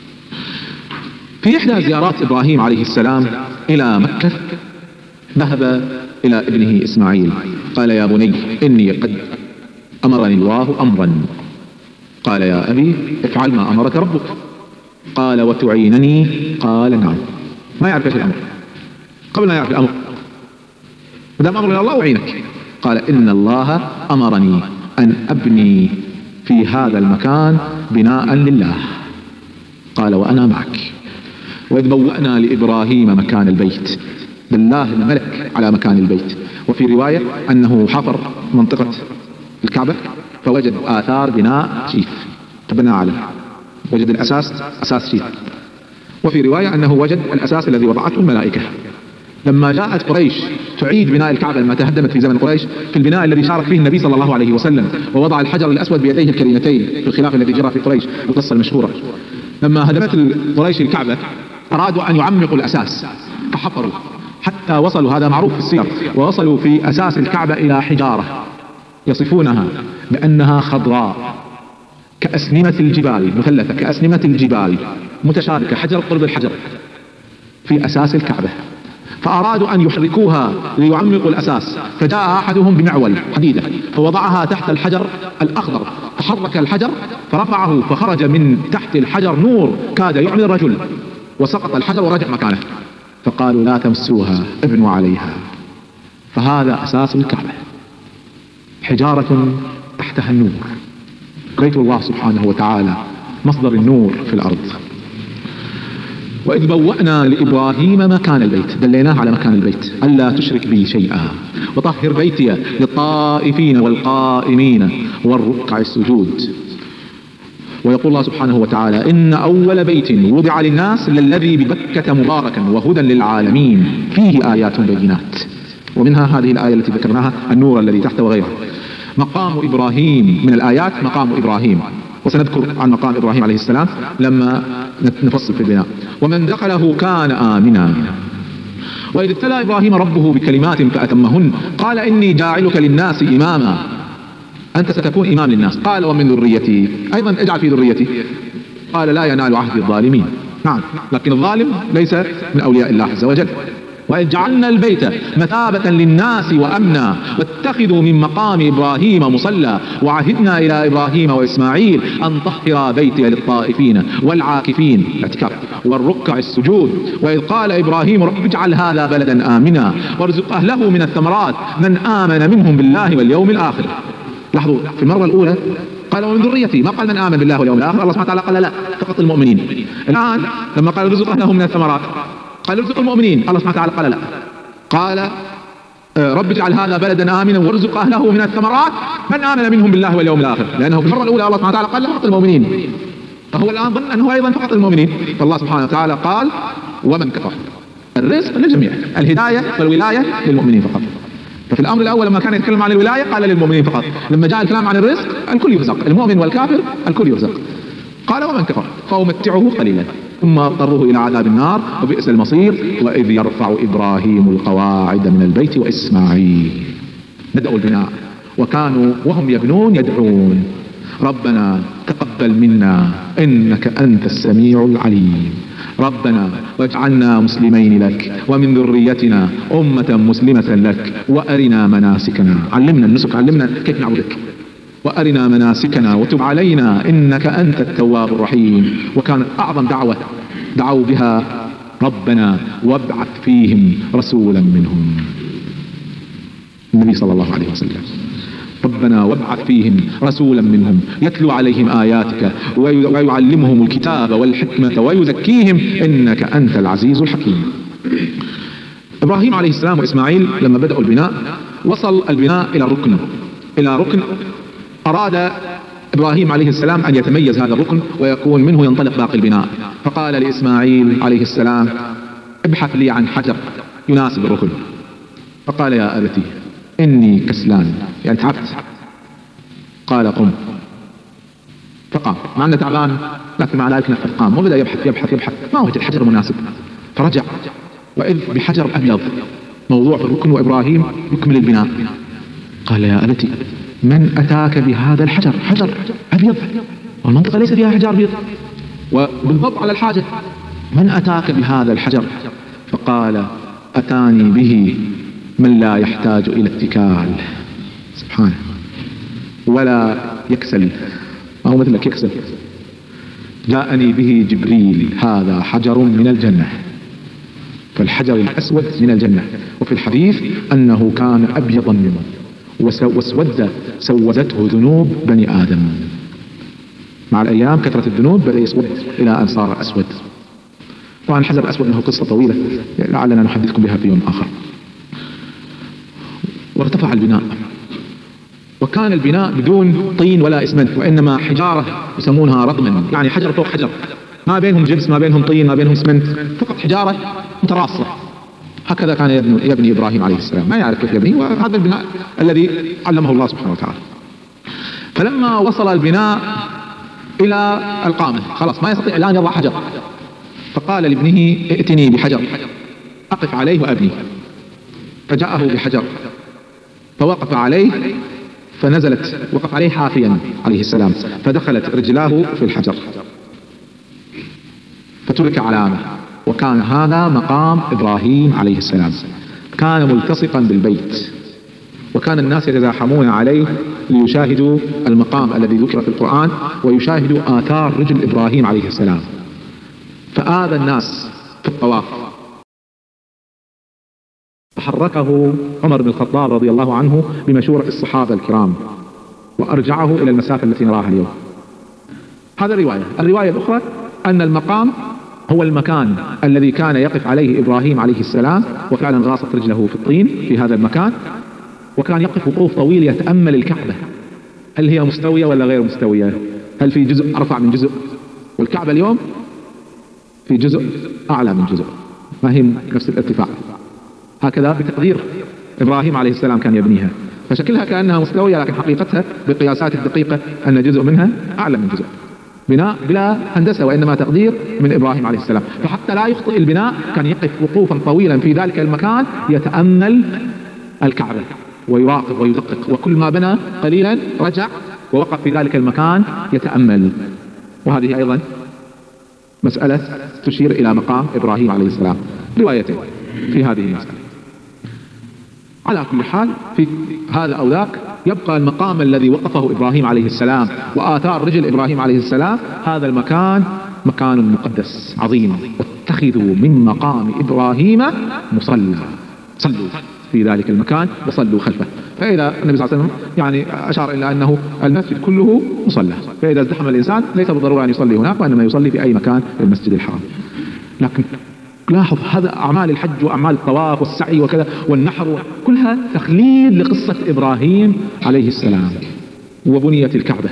في إحدى زيارات إبراهيم عليه السلام إلى مكة ذهب إلى ابنه إسماعيل قال يا بني إني قد أمرني الله أمرا. قال يا أبي افعل ما أمرك ربك. قال وتعينني. قال نعم. ما يعرف ايش الأمر قبل ما يعرف الأمر. دام أمر الله أعينك. قال إن الله أمرني أن أبني في هذا المكان بناء لله. قال وأنا معك. وإذ بوأنا لإبراهيم مكان البيت، بالله الملك على مكان البيت. وفي رواية أنه حفر منطقة الكعبة فوجد آثار بناء شيف فبنى عليه، وجد الأساس أساس شيف. وفي رواية أنه وجد الأساس الذي وضعته الملائكة. لما جاءت قريش تعيد بناء الكعبة لما تهدمت في زمن قريش في البناء الذي شارك فيه النبي صلى الله عليه وسلم ووضع الحجر الأسود بيديه الكريمتين في الخلاف الذي جرى في قريش، القصة المشهورة. لما هدمت قريش الكعبة أرادوا أن يعمقوا الأساس فحفروا حتى وصلوا، هذا معروف في السير، ووصلوا في أساس الكعبة إلى حجارة يصفونها بأنها خضراء كأسنمة الجبال، مثلثة كأسنمة الجبال، متشابكة حجر قرب الحجر في أساس الكعبة. فأرادوا أن يحركوها ليعمقوا الأساس، فجاء أحدهم بمعول حديدة فوضعها تحت الحجر الأخضر، فحرك الحجر فرفعه، فخرج من تحت الحجر نور كاد يعمي الرجل، وسقط الحجر ورجع مكانه. فقالوا لا تمسوها ابنوا عليها. فهذا أساس الكعبة، حجارة تحتها النور، بيت الله سبحانه وتعالى مصدر النور في الأرض. وإذ بوأنا لإبراهيم مكان البيت، دليناه على مكان البيت، ألا تشرك بي شيئا وطهر بيتي للطائفين والقائمين والركع السجود. ويقول الله سبحانه وتعالى إن أول بيت وضع للناس للذي ببكة مباركا وهدى للعالمين فيه آيات بينات، ومنها هذه الآية التي ذكرناها النور الذي تحت وغيرها. مقام إبراهيم من الآيات مقام إبراهيم، وسنذكر عن مقام إبراهيم عليه السلام لما نفصل في البناء. ومن دخله كان آمنا. وإذ ابتلى إبراهيم ربه بكلمات فأتمهن قال إني جاعلك للناس إماما، أنت ستكون إمام للناس. قال ومن ذريتي، أيضا اجعل في ذريتي. قال لا ينال عهد الظالمين. نعم، لكن الظالم ليس من أولياء الله عز وجل. وإذ جعلنا البيت مثابة للناس وأمنا واتخذوا من مقام إبراهيم مصلى وعهدنا إلى إبراهيم وإسماعيل أن طهر بيتي للطائفين والعاكفين الاعتكاف والركع السجود. وإذ قال إبراهيم رب اجعل هذا بلدا آمنا وارزق أهله من الثمرات من آمن منهم بالله واليوم الآخر. لاحظوا في المرة الأولى قال ومن ذريتي، ما قال من آمن بالله واليوم الآخر. الله سبحانه وتعالى قال لا، فقط المؤمنين. الآن لما قال رزق أهله من الثمرات قال ارزق المؤمنين، الله سبحانه وتعالى قال لا، قال رب اجعل هذا بلدا آمنا وارزق أهله من الثمرات من آمن منهم بالله واليوم الآخر، لأنه في المرة الأولى الله سبحانه وتعالى قال فقط المؤمنين، فهو الآن ظن أنه أيضا فقط المؤمنين، فالله سبحانه وتعالى قال ومن كفر. الرزق للجميع، الهداية والولاية للمؤمنين فقط. ففي الأمر الأول لما كان يتكلم عن الولاية قال للمؤمنين فقط، لما جاء الكلام عن الرزق الكل يرزق، المؤمن والكافر الكل يرزق. قال ومن كفر فأمتعه قليلا ثم اضطره إلى عذاب النار وبئس المصير. وإذ يرفع إبراهيم القواعد من البيت وإسماعيل. بدأوا البناء وكانوا وهم يبنون يدعون ربنا تقبل منا إنك أنت السميع العليم، ربنا واجعلنا مسلمين لك ومن ذريتنا أمة مسلمة لك وأرنا مناسكنا، علمنا النسك، علمنا كيف نعبدك، وأرنا مناسكنا وتب علينا إنك أنت التواب الرحيم. وكانت أعظم دعوة دعوا بها ربنا وابعث فيهم رسولا منهم، النبي صلى الله عليه وسلم. ربنا وابعث فيهم رسولا منهم يتلو عليهم آياتك ويعلمهم الكتاب والحكمة ويزكيهم إنك أنت العزيز الحكيم. إبراهيم عليه السلام وإسماعيل لما بدأوا البناء وصل البناء إلى الركن إلى ركن أراد إبراهيم عليه السلام أن يتميز هذا الركن ويكون منه ينطلق باقي البناء، فقال لإسماعيل عليه السلام ابحث لي عن حجر يناسب الركن. فقال يا أبتي إني كسلان، يعني تعبت. قال قم، فقام مع أنه تعبان لكن مع ذلك قام وبدأ يبحث يبحث يبحث ما وجد الحجر المناسب، فرجع وإذ بحجر أبيض موضوع في الركن وإبراهيم يكمل البناء. قال يا أبتي من أتاك بهذا الحجر؟ حجر أبيض والمنطقة ليس فيها حجر أبيض وبالضبط على الحاجة، من أتاك بهذا الحجر؟ فقال أتاني به من لا يحتاج إلى اتكال، سبحانه، ولا يكسل، ما هو مثلك يكسل. جاءني به جبريل هذا حجر من الجنة، فالحجر الأسود من الجنة. وفي الحديث أنه كان أبيضا منه وسود سودته ذنوب بني آدم، مع الأيام كثرة الذنوب بدأ يسود إلى أن صار أسود. طبعا الحجر الأسود له قصة طويلة لعلنا نحدثكم بها في يوم آخر. وارتفع البناء وكان البناء بدون طين ولا إسمنت، وإنما حجارة يسمونها رضما، يعني حجر فوق حجر، ما بينهم جبس ما بينهم طين ما بينهم إسمنت، فقط حجارة متراصة. هكذا كان يبني, يبني إبراهيم عليه السلام، ما يعرف كيف يبني، وهذا البناء الذي علمه الله سبحانه وتعالى. فلما وصل البناء إلى القامة خلاص ما يستطيع الآن يضع حجر، فقال لابنه ائتني بحجر أقف عليه وأبني. فجاءه بحجر فوقف عليه فنزلت وقف عليه حافيا عليه السلام، فدخلت رجلاه في الحجر فترك علامة، وكان هذا مقام إبراهيم عليه السلام، كان ملتصقا بالبيت، وكان الناس يتزاحمون عليه ليشاهدوا المقام الذي ذكر في القرآن ويشاهدوا آثار رجل إبراهيم عليه السلام. فآذى الناس في الطواف، فحركه عمر بن الخطاب رضي الله عنه بمشورة الصحابة الكرام وأرجعه إلى المسافة التي نراها اليوم. هذا الرواية. الرواية الأخرى أن المقام هو المكان الذي كان يقف عليه إبراهيم عليه السلام، وفعلا غاصت رجله في الطين في هذا المكان، وكان يقف وقوف طويل يتأمل الكعبة، هل هي مستوية ولا غير مستوية، هل في جزء أرفع من جزء، والكعبة اليوم في جزء أعلى من جزء، ما هي نفس الارتفاع، هكذا بتقدير إبراهيم عليه السلام كان يبنيها، فشكلها كأنها مستوية لكن حقيقتها بالقياسات الدقيقة أن جزء منها أعلى من جزء، بناء بلا هندسة وإنما تقدير من إبراهيم عليه السلام. فحتى لا يخطئ البناء كان يقف وقوفا طويلا في ذلك المكان يتأمل الكعبة ويراقب ويدقق، وكل ما بنى قليلا رجع ووقف في ذلك المكان يتأمل. وهذه أيضا مسألة تشير إلى مقام إبراهيم عليه السلام. روايتين في هذه المسألة. على كل حال في هذا أو ذاك يبقى المقام الذي وقفه إبراهيم عليه السلام وآثار رجل إبراهيم عليه السلام، هذا المكان مكان مقدس عظيم، واتخذوا من مقام إبراهيم مصلى، صلوا في ذلك المكان وصلوا خلفه. فإذا النبي صلى الله عليه وسلم يعني أشار إلى أنه المسجد كله مصلى، فإذا ازدحم الإنسان ليس بالضرورة أن يصلي هناك، وإنما يصلي في أي مكان في المسجد الحرام. لكن لاحظ هذا أعمال الحج وأعمال الطواف والسعي وكذا والنحر كلها تخليد لقصة إبراهيم عليه السلام. وبنيت الكعبة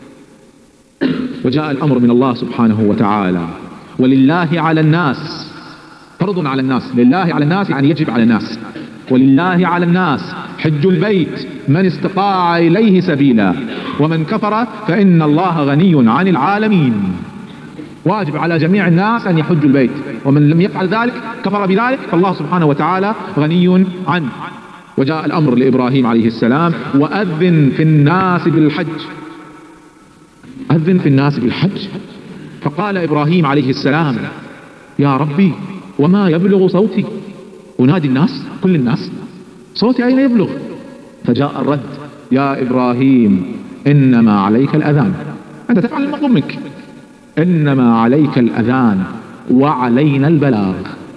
وجاء الأمر من الله سبحانه وتعالى، ولله على الناس، فرض على الناس، لله على الناس يعني يجب على الناس، ولله على الناس حج البيت من استطاع إليه سبيلا ومن كفر فإن الله غني عن العالمين. واجب على جميع الناس أن يحجوا البيت، ومن لم يفعل ذلك كفر بذلك فالله سبحانه وتعالى غني عنه. وجاء الأمر لإبراهيم عليه السلام وأذن في الناس بالحج، أذن في الناس بالحج. فقال إبراهيم عليه السلام يا ربي وما يبلغ صوتي، أنادي الناس كل الناس صوتي أين يبلغ؟ فجاء الرد يا إبراهيم إنما عليك الأذان، أنت تفعل المطلوب منك، إنما عليك الأذان وعلينا البلاغ.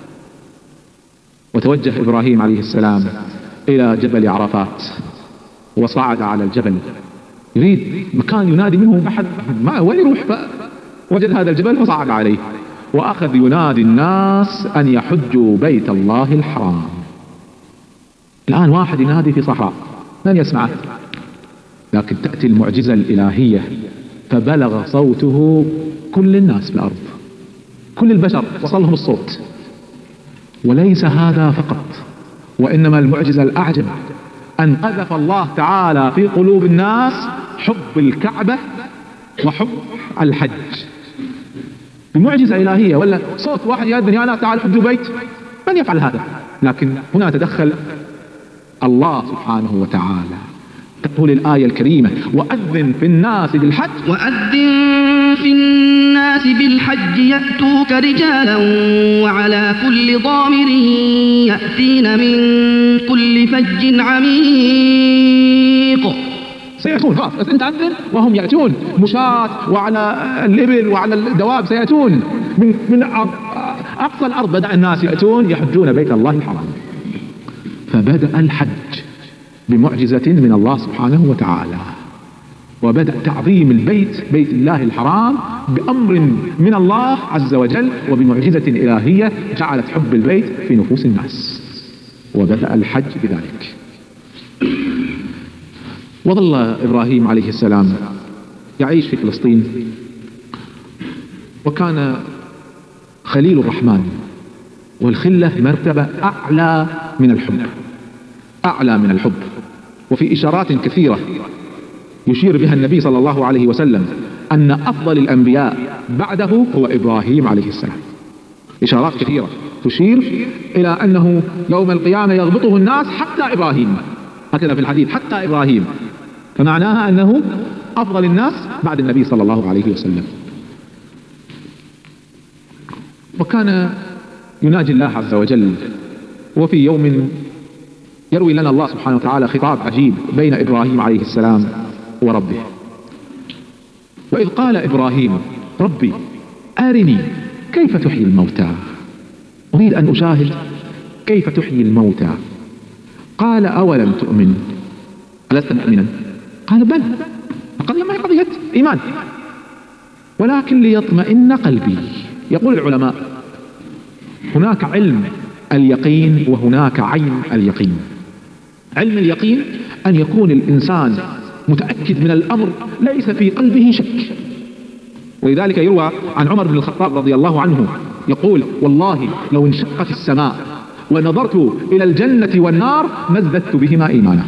وتوجه إبراهيم عليه السلام إلى جبل عرفات وصعد على الجبل، يريد مكان ينادي منه أحد، ما وين يروح؟ فوجد هذا الجبل فصعد عليه وأخذ ينادي الناس أن يحجوا بيت الله الحرام. الآن واحد ينادي في صحراء من يسمعه؟ لكن تأتي المعجزة الإلهية فبلغ صوته كل الناس في الأرض، كل البشر وصلهم الصوت. وليس هذا فقط، وإنما المعجزة الأعجب أن قذف الله تعالى في قلوب الناس حب الكعبة وحب الحج. المعجزة إلهية، ولا صوت واحد يأذن يا ناس تعالوا حجوا بيت، من يفعل هذا؟ لكن هنا تدخل الله سبحانه وتعالى. تقول الآية الكريمة وأذن في الناس بالحج، وأذن في الناس بالحج يأتوك رجالا وعلى كل ضامر يأتين من كل فج عميق. سيأتون خلاص، بس أنت أذن وهم يأتون مشاة وعلى الإبل وعلى الدواب، سيأتون من من أقصى الأرض بدأ الناس يأتون يحجون بيت الله الحرام. فبدأ الحج بمعجزة من الله سبحانه وتعالى، وبدأ تعظيم البيت بيت الله الحرام بأمر من الله عز وجل وبمعجزة إلهية جعلت حب البيت في نفوس الناس، وبدأ الحج بذلك. وظل إبراهيم عليه السلام يعيش في فلسطين، وكان خليل الرحمن، والخلة مرتبة أعلى من الحب، أعلى من الحب. وفي إشارات كثيرة يشير بها النبي صلى الله عليه وسلم أن أفضل الأنبياء بعده هو إبراهيم عليه السلام. إشارات كثيرة تشير إلى أنه يوم القيامة يغبطه الناس حتى إبراهيم، هكذا في الحديث حتى إبراهيم. فمعناها أنه أفضل الناس بعد النبي صلى الله عليه وسلم. وكان يناجي الله عز وجل، وفي يوم يروي لنا الله سبحانه وتعالى خطاب عجيب بين إبراهيم عليه السلام وربه. وإذ قال إبراهيم ربي أرني كيف تحيي الموتى، أريد أن أشاهد كيف تحيي الموتى. قال أولم تؤمن، ألست مؤمنا؟ قال بلى. القضية ما هي قضية إيمان، ولكن ليطمئن قلبي. يقول العلماء هناك علم اليقين وهناك عين اليقين. علم اليقين أن يكون الإنسان متأكد من الأمر ليس في قلبه شك. ولذلك يروى عن عمر بن الخطاب رضي الله عنه يقول والله لو انشقت السماء ونظرت إلى الجنة والنار ما ازددت بهما إيمانا.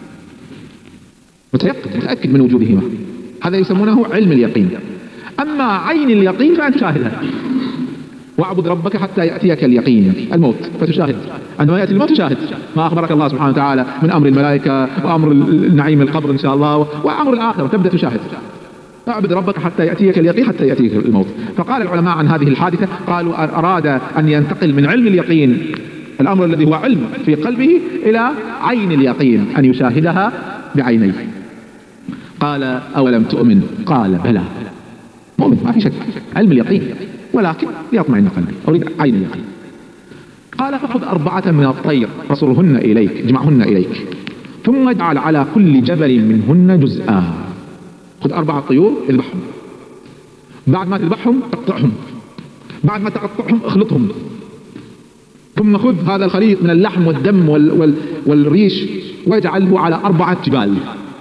متيقن متأكد من وجودهما، هذا يسمونه علم اليقين. أما عين اليقين فأن تشاهدها. واعبد ربك حتى يأتيك اليقين، الموت، فتشاهد. عندما يأتي الموت تشاهد ما أخبرك الله سبحانه وتعالى من أمر الملائكة وأمر النعيم القبر إن شاء الله وأمر الآخرة، تبدأ تشاهد. اعبد ربك حتى يأتيك اليقين حتى يأتيك الموت. فقال العلماء عن هذه الحادثة قالوا أراد أن ينتقل من علم اليقين، الأمر الذي هو علم في قلبه، إلى عين اليقين، أن يشاهدها بعينيه. قال أولم تؤمن؟ قال بلى، مؤمن ما في شك، علم اليقين، ولكن ليطمئن قلبي، أريد عين اليقين. قال فخذ أربعة من الطير فصرهن إليك، اجمعهن إليك، ثم اجعل على كل جبل منهن جزءا. خذ أربعة طيور اذبحهم، بعد ما تذبحهم تقطعهم، بعد ما تقطعهم اخلطهم، ثم خذ هذا الخليط من اللحم والدم وال وال والريش واجعله على أربعة جبال.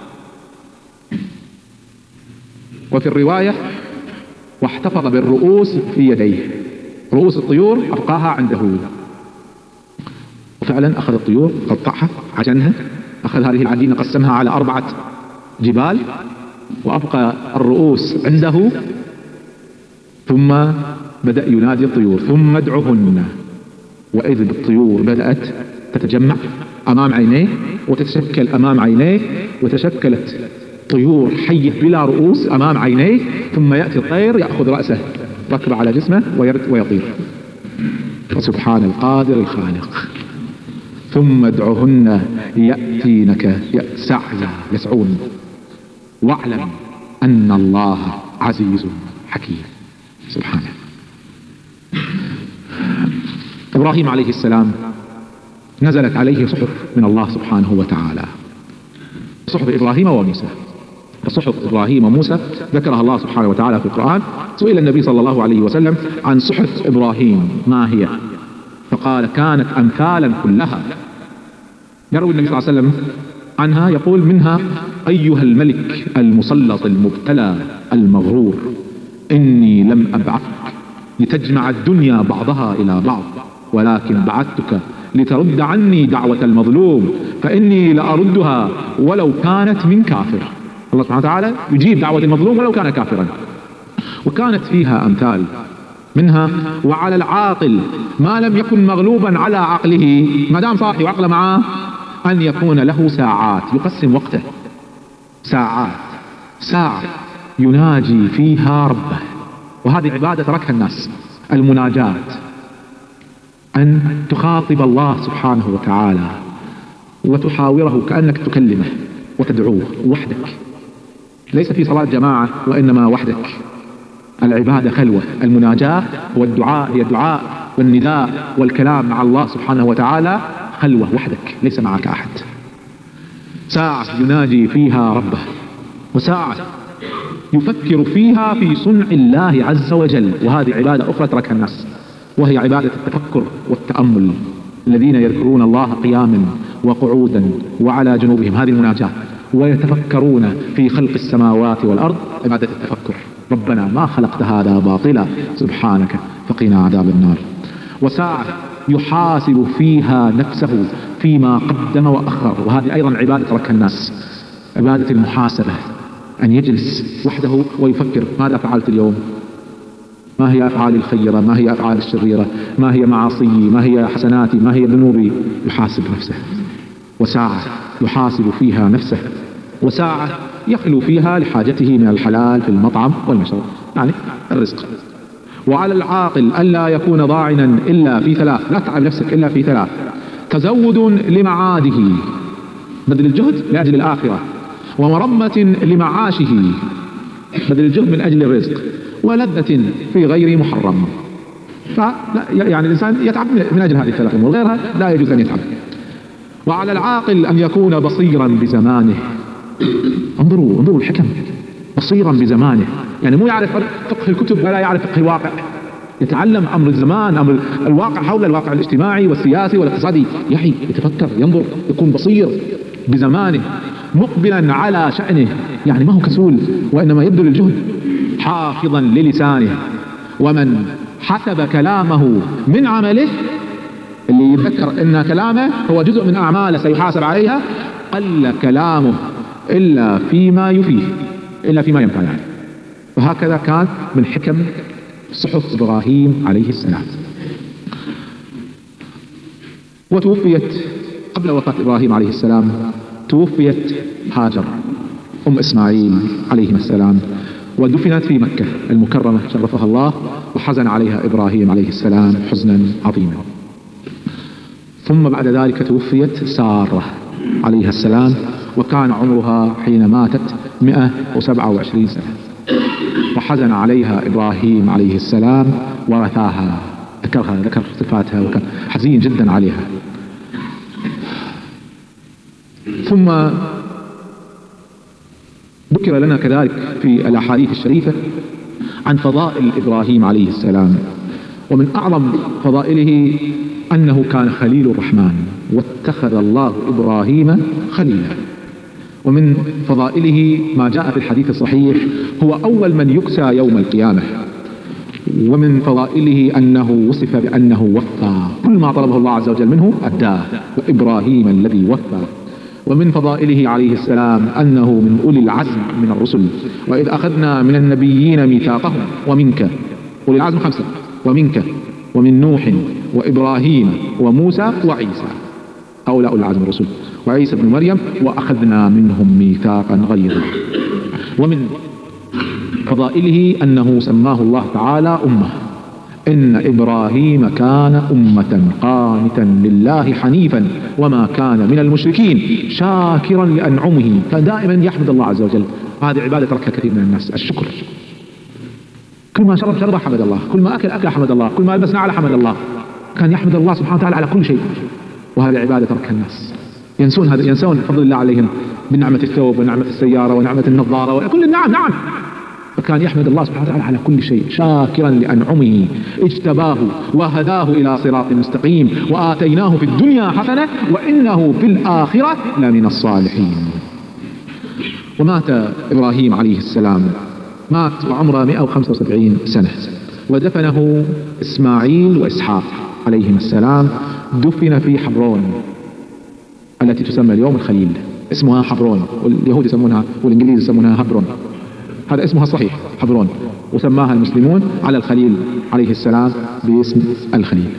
وفي الرواية واحتفظ بالرؤوس في يديه، رؤوس الطيور أبقاها عنده. وفعلا أخذ الطيور قطعها عجنها، أخذ هذه العجينة قسمها على أربعة جبال وأبقى الرؤوس عنده. ثم بدأ ينادي الطيور ثم ادعهن، وإذ بالطيور بدأت تتجمع أمام عينيه وتتشكل أمام عينيه، وتشكلت طيور حية بلا رؤوس أمام عينيه. ثم يأتي الطير يأخذ رأسه ركب على جسمه ويرد ويطير. سبحان القادر الخالق. ثم ادعهن يأتينك سعيا يسعون، واعلم أن الله عزيز حكيم. سبحانه. إبراهيم عليه السلام نزلت عليه صحف من الله سبحانه وتعالى، صحف إبراهيم وموسى. فصحف إبراهيم وموسى ذكرها الله سبحانه وتعالى في القرآن. سئل النبي صلى الله عليه وسلم عن صحف إبراهيم ما هي، فقال كانت أمثالا كلها. يروي النبي صلى الله عليه وسلم عنها يقول منها أيها الملك المسلط المبتلى المغرور، إني لم أبعثك لتجمع الدنيا بعضها إلى بعض، ولكن بعثتك لترد عني دعوة المظلوم، فإني لأردها ولو كانت من كافر. الله سبحانه وتعالى يجيب دعوة المظلوم ولو كان كافرا. وكانت فيها أمثال منها وعلى العاقل ما لم يكن مغلوبا على عقله، ما دام صاحي وعقله معاه، أن يكون له ساعات يقسم وقته، ساعات ساعة يناجي فيها ربه. وهذه عبادة تركها الناس، المناجاة، أن تخاطب الله سبحانه وتعالى وتحاوره كأنك تكلمه وتدعوه وحدك، ليس في صلاة جماعة وإنما وحدك. العبادة خلوة، المناجاة والدعاء هي الدعاء والنداء والكلام مع الله سبحانه وتعالى خلوة وحدك، ليس معك أحد. ساعة يناجي فيها ربه، وساعة يفكر فيها في صنع الله عز وجل. وهذه عبادة أخرى تركها الناس، وهي عبادة التفكر والتأمل. الذين يذكرون الله قياما وقعودا وعلى جنوبهم، هذه المناجاة. ويتفكرون في خلق السماوات والأرض، عبادة التفكر. ربنا ما خلقت هذا باطلا سبحانك فقنا عذاب النار. وساعة يحاسب فيها نفسه فيما قدم وأخر، وهذه أيضا عبادة تركها الناس، عبادة المحاسبة، أن يجلس وحده ويفكر ماذا فعلت اليوم، ما هي أفعالي الخيرة، ما هي أفعالي الشريرة، ما هي معاصيي، ما هي حسناتي، ما هي ذنوبي. يحاسب نفسه. وساعة يحاسب فيها نفسه وساعة يخلو فيها لحاجته من الحلال في المطعم والمشرب، يعني الرزق. وعلى العاقل ألا يكون ضاعنا إلا في ثلاث، لا تتعب نفسك إلا في ثلاث: تزود لمعاده بدل الجهد لأجل الآخرة، ومرمة لمعاشه بدل الجهد من أجل الرزق، ولذة في غير محرم. فلا يعني الإنسان يتعب من أجل هذه الثلاث أمور، غيرها لا يجوز أن يتعب. وعلى العاقل أن يكون بصيرا بزمانه. انظروا انظروا الحكم، بصيرا بزمانه، يعني مو يعرف فقه الكتب ولا يعرف فقه الواقع، يتعلم أمر الزمان، أمر الواقع حول الواقع الاجتماعي والسياسي والاقتصادي، يحي يتفكر ينظر، يكون بصير بزمانه، مقبلا على شأنه، يعني ما هو كسول وإنما يبذل الجهد، حافظا للسانه. ومن حسب كلامه من عمله، اللي يتذكر ان كلامه هو جزء من اعماله سيحاسب عليها، قل كلامه الا فيما يفيه، الا فيما ينفع يعني. وهكذا كان من حكم صحف ابراهيم عليه السلام. وتوفيت قبل وفاة ابراهيم عليه السلام، توفيت هاجر ام اسماعيل عليه السلام، ودفنت في مكة المكرمة شرفها الله، وحزن عليها إبراهيم عليه السلام حزنا عظيما. ثم بعد ذلك توفيت سارة عليها السلام، وكان عمرها حين ماتت مئة وسبعة وعشرين سنة، وحزن عليها إبراهيم عليه السلام ورثاها، ذكرها ذكر صفاتها وكان حزين جدا عليها. ثم ذكر لنا كذلك في الأحاديث الشريفة عن فضائل إبراهيم عليه السلام، ومن أعظم فضائله أنه كان خليل الرحمن، واتخذ الله إبراهيم خليلا. ومن فضائله ما جاء في الحديث الصحيح: هو أول من يكسى يوم القيامة. ومن فضائله أنه وصف بأنه وفى، كل ما طلبه الله عز وجل منه أداه، وإبراهيم الذي وفى. ومن فضائله عليه السلام أنه من أولي العزم من الرسل، وإذ أخذنا من النبيين ميثاقهم ومنك، أولي العزم خمسة، ومنك ومن نوح وإبراهيم وموسى وعيسى، هؤلاء أولي العزم من الرسل، وعيسى بن مريم وأخذنا منهم ميثاقا غليظا. ومن فضائله أنه سماه الله تعالى أمة، إن إبراهيم كان أمة قانتا لله حنيفا وما كان من المشركين شاكرا لأنعمه، كان دائما يحمد الله عز وجل. هذه عبادة تركها كثير من الناس، الشكر. كل ما شرب شرب حمد الله، كل ما أكل أكل حمد الله، كل ما لبس نعل حمد الله، كان يحمد الله سبحانه وتعالى على كل شيء. وهذه عبادة تركها الناس، ينسون هذا، ينسون فضل الله عليهم بنعمة الثوب ونعمة السيارة ونعمة النظارة وكل النعم. نعم، فكان يحمد الله سبحانه وتعالى على كل شيء، شاكرا لأنعمه، اجتباه وهداه إلى صراط مستقيم، وآتيناه في الدنيا حسنة وإنه في الآخرة لمن الصالحين. ومات إبراهيم عليه السلام، مات وعمره مئة وخمسة وسبعين سنة، ودفنه إسماعيل وإسحاق عليهم السلام. دفن في حبرون التي تسمى اليوم الخليل، اسمها حبرون، واليهود يسمونها والإنجليز يسمونها هبرون، هذا اسمها صحيح حبرون، وسماها المسلمون على الخليل عليه السلام باسم الخليل.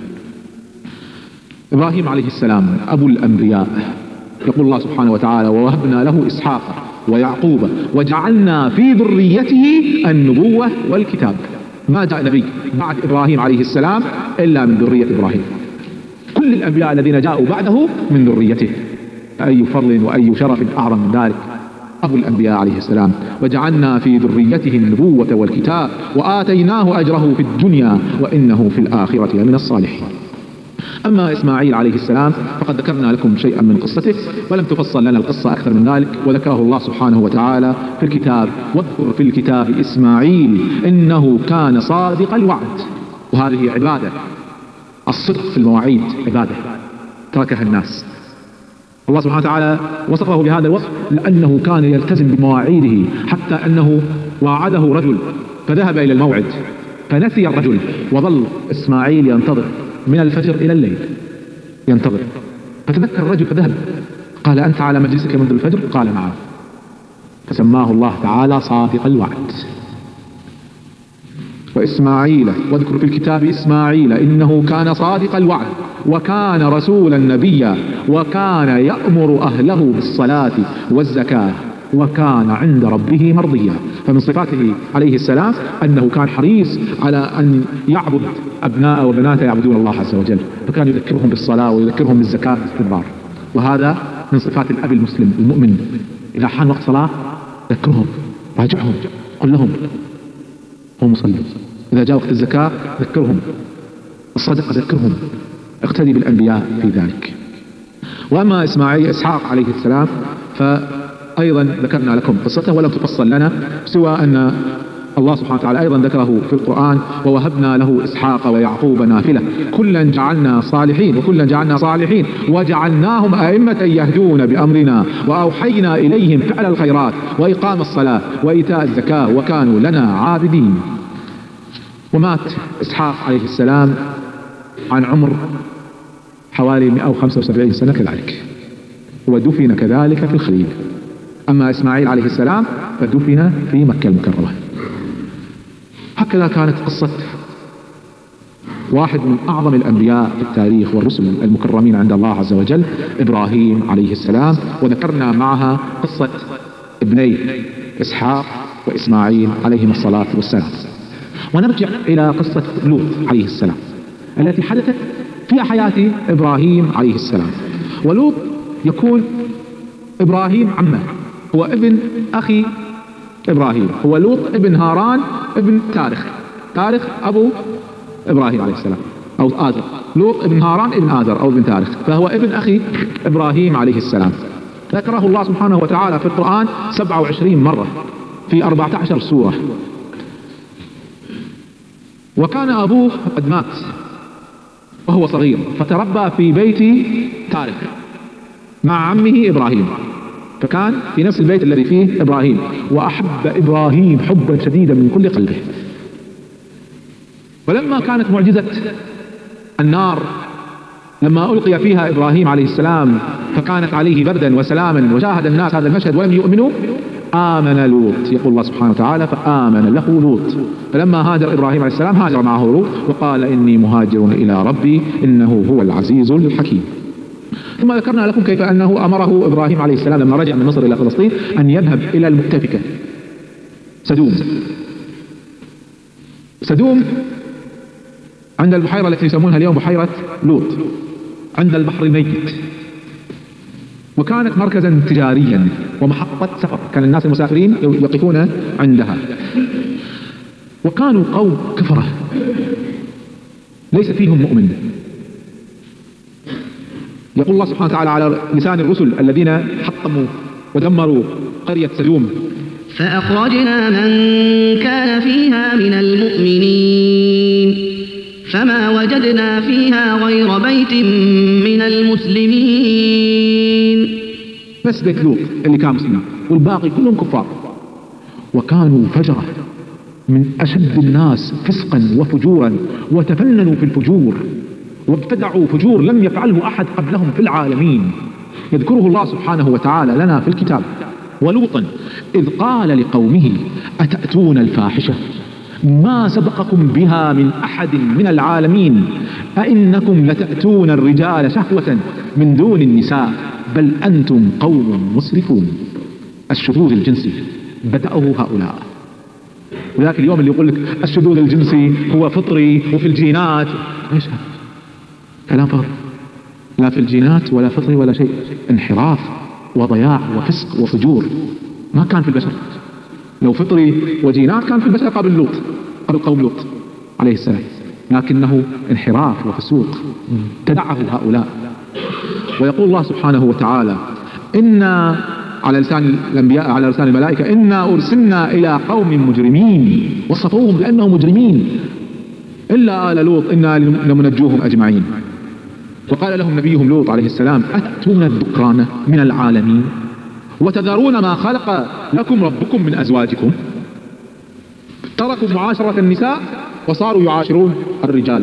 إبراهيم عليه السلام أبو الأنبياء، يقول الله سبحانه وتعالى: ووهبنا له إسحاق ويعقوب وجعلنا في ذريته النبوة والكتاب. ما جاء نبي بعد إبراهيم عليه السلام إلا من ذرية إبراهيم، كل الأنبياء الذين جاءوا بعده من ذريته، أي فضل وأي شرف أعظم من ذلك. أبو الأنبياء عليه السلام، وجعلنا في ذريته النبوة والكتاب وآتيناه أجره في الدنيا وإنه في الآخرة لمن الصالحين. أما إسماعيل عليه السلام فقد ذكرنا لكم شيئا من قصته، ولم تفصل لنا القصة أكثر من ذلك، وذكره الله سبحانه وتعالى في الكتاب: واذكر في الكتاب إسماعيل إنه كان صادق الوعد. وهذه عبادة، الصدق في المواعيد عبادة تركها الناس. الله سبحانه وتعالى وصفه بهذا الوصف لأنه كان يلتزم بمواعيده، حتى أنه وعده رجل فذهب إلى الموعد فنسي الرجل، وظل إسماعيل ينتظر من الفجر إلى الليل ينتظر، فتذكر الرجل فذهب، قال: أنت على مجلسك منذ الفجر؟ قال: نعم. فسماه الله تعالى صادق الوعد. وإسماعيل واذكر في الكتاب إسماعيل إنه كان صادق الوعد وكان رسولا نبيا وكان يأمر أهله بالصلاة والزكاة وكان عند ربه مرضيا. فمن صفاته عليه السلام أنه كان حريص على أن يعبد أبناء وبناته يعبدون الله عز وجل، فكان يذكرهم بالصلاة ويذكرهم بالزكاة باستمرار. وهذا من صفات الأب المسلم المؤمن، إذا حان وقت صلاة ذكرهم، راجعهم، قل لهم هم مصلون. إذا جاء وقت الزكاة ذكرهم، الصدقة ذكرهم، اقتدي بالأنبياء في ذلك. وأما إسماعيل إسحاق عليه السلام فأيضا ذكرنا لكم قصته ولم تفصل لنا، سوى أن الله سبحانه وتعالى أيضا ذكره في القرآن: ووهبنا له إسحاق ويعقوب نافلة كلا جعلنا صالحين وكلا جعلنا صالحين وجعلناهم أئمة يهدون بأمرنا وأوحينا إليهم فعل الخيرات وإقام الصلاة وإيتاء الزكاة وكانوا لنا عابدين. ومات إسحاق عليه السلام عن عمر حوالي مئة وخمسة وسبعين سنة كذلك، ودفن كذلك في الخليل. أما إسماعيل عليه السلام فدفن في مكة المكرمة. هكذا كانت قصة واحد من أعظم الأنبياء في التاريخ والرسل المكرمين عند الله عز وجل، إبراهيم عليه السلام. وذكرنا معها قصة ابني إسحاق وإسماعيل عليهم الصلاة والسلام. ونرجع إلى قصة لوط عليه السلام التي حدثت في حياة إبراهيم عليه السلام. ولوط يكون إبراهيم عمه، هو ابن أخي إبراهيم، هو لوط ابن هاران ابن تارخ، تارخ أبو إبراهيم عليه السلام أو آزر. لوط ابن هاران ابن آزر أو ابن تارخ، فهو ابن أخي إبراهيم عليه السلام. ذكره الله سبحانه وتعالى في القرآن سبعة وعشرين مرة في أربعة عشر سورة. وكان أبوه قد مات وهو صغير، فتربى في بيت تارخ مع عمه إبراهيم، فكان في نفس البيت الذي فيه إبراهيم. وأحب إبراهيم حبا شديدا من كل قلبه. ولما كانت معجزة النار لما ألقي فيها إبراهيم عليه السلام فكانت عليه بردا وسلاما وشاهد الناس هذا المشهد ولم يؤمنوا، آمن لوط. يقول الله سبحانه وتعالى: فآمن له لوط. فلما هاجر إبراهيم عليه السلام هاجر معه لوط وقال: إني مهاجر إلى ربي إنه هو العزيز الحكيم. ثم ذكرنا لكم كيف أنه أمره إبراهيم عليه السلام لما رجع من مصر إلى فلسطين أن يذهب إلى المؤتفكة سدوم. سدوم عند البحيرة التي يسمونها اليوم بحيرة لوط، عند البحر الميت، وكانت مركزا تجاريا ومحطة سفر، كان الناس المسافرين يقفون عندها. وكانوا قوم كفرة ليس فيهم مؤمن. يقول الله سبحانه وتعالى على لسان الرسل الذين حطموا ودمروا قرية سدوم: فأخرجنا من كان فيها من المؤمنين فما وجدنا فيها غير بيت من المسلمين. بس بيت لوط اللي كان مسلم والباقي كلهم كفار. وكانوا فجرة من أشد الناس فسقا وفجورا، وتفننوا في الفجور وابتدعوا فجور لم يفعله أحد قبلهم في العالمين. يذكره الله سبحانه وتعالى لنا في الكتاب: ولوطا إذ قال لقومه أتأتون الفاحشة ما سبقكم بها من أحد من العالمين أئنكم لتأتون الرجال شهوة من دون النساء بل أنتم قوم مسرفون. الشذوذ الجنسي بدأه هؤلاء. وذاك اليوم اللي يقول لك الشذوذ الجنسي هو فطري وفي الجينات، ايش هذا؟ كلام فاضي، لا في الجينات ولا فطري ولا شيء. انحراف وضياع وفسق وفجور ما كان في البشر. لو فطري وجينات كان في البشر قبل لوط، قبل قوم لوط عليه السلام، لكنه انحراف وفسوق تدعه هؤلاء. ويقول الله سبحانه وتعالى: إنا على لسان الأنبياء على لسان الملائكة إنا أرسلنا إلى قوم مجرمين، وصفوهم بأنهم مجرمين إلا آل لوط إنا لمنجوهم أجمعين. وقال لهم نبيهم لوط عليه السلام: أتأتون الذكران من العالمين وتذرون ما خلق لكم ربكم من أزواجكم. تركوا معاشرة النساء وصاروا يعاشرون الرجال.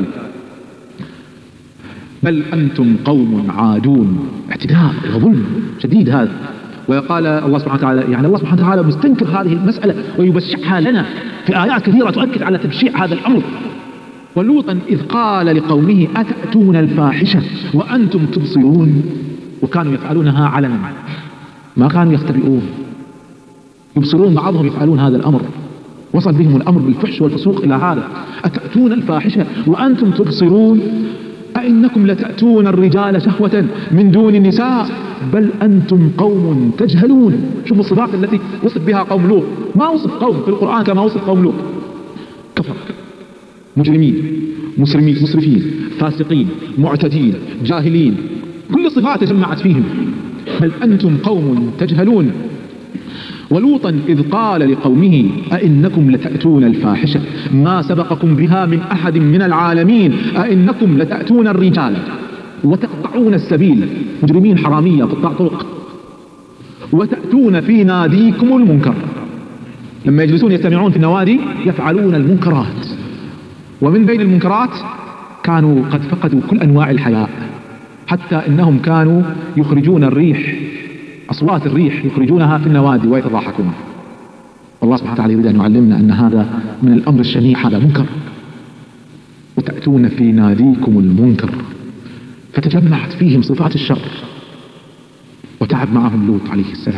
بل أنتم قوم عادون. اعتداء وظلم شديد هذا. وقال الله سبحانه وتعالى، يعني الله سبحانه وتعالى مستنكر هذه المسألة ويبشعها لنا في آيات كثيرة تؤكد على تبشيع هذا الأمر. ولوطا إذ قال لقومه أتأتون الفاحشة وأنتم تبصرون. وكانوا يفعلونها علنا، ما كانوا يختبئون، يبصرون بعضهم يفعلون هذا الأمر، وصل بهم الأمر بالفحش والفسوق إلى هذا. أتأتون الفاحشة وأنتم تبصرون أئنكم لتأتون الرجال شهوة من دون النساء بل أنتم قوم تجهلون. شوفوا الصفات التي وصف بها قوم لوط، ما وصف قوم في القرآن كما وصف قوم لوط: كفر، مجرمين، مسرمين، مسرفين، فاسقين، معتدين، جاهلين، كل الصفات تجمعت فيهم. بل أنتم قوم تجهلون. ولوطا إذ قال لقومه أئنكم لتأتون الفاحشة ما سبقكم بها من أحد من العالمين أئنكم لتأتون الرجال وتقطعون السبيل، مجرمين حرامية قطاع طرق، وتأتون في ناديكم المنكر. لما يجلسون يجتمعون في النوادي يفعلون المنكرات، ومن بين المنكرات كانوا قد فقدوا كل أنواع الحياء، حتى إنهم كانوا يخرجون الريح، أصوات الريح يخرجونها في النوادي ويتضاحكون. والله سبحانه وتعالى يريد أن يعلمنا أن هذا من الأمر الشنيع، هذا منكر. وتأتون في ناديكم المنكر. فتجمعت فيهم صفات الشر، وتعب معهم لوط عليه السلام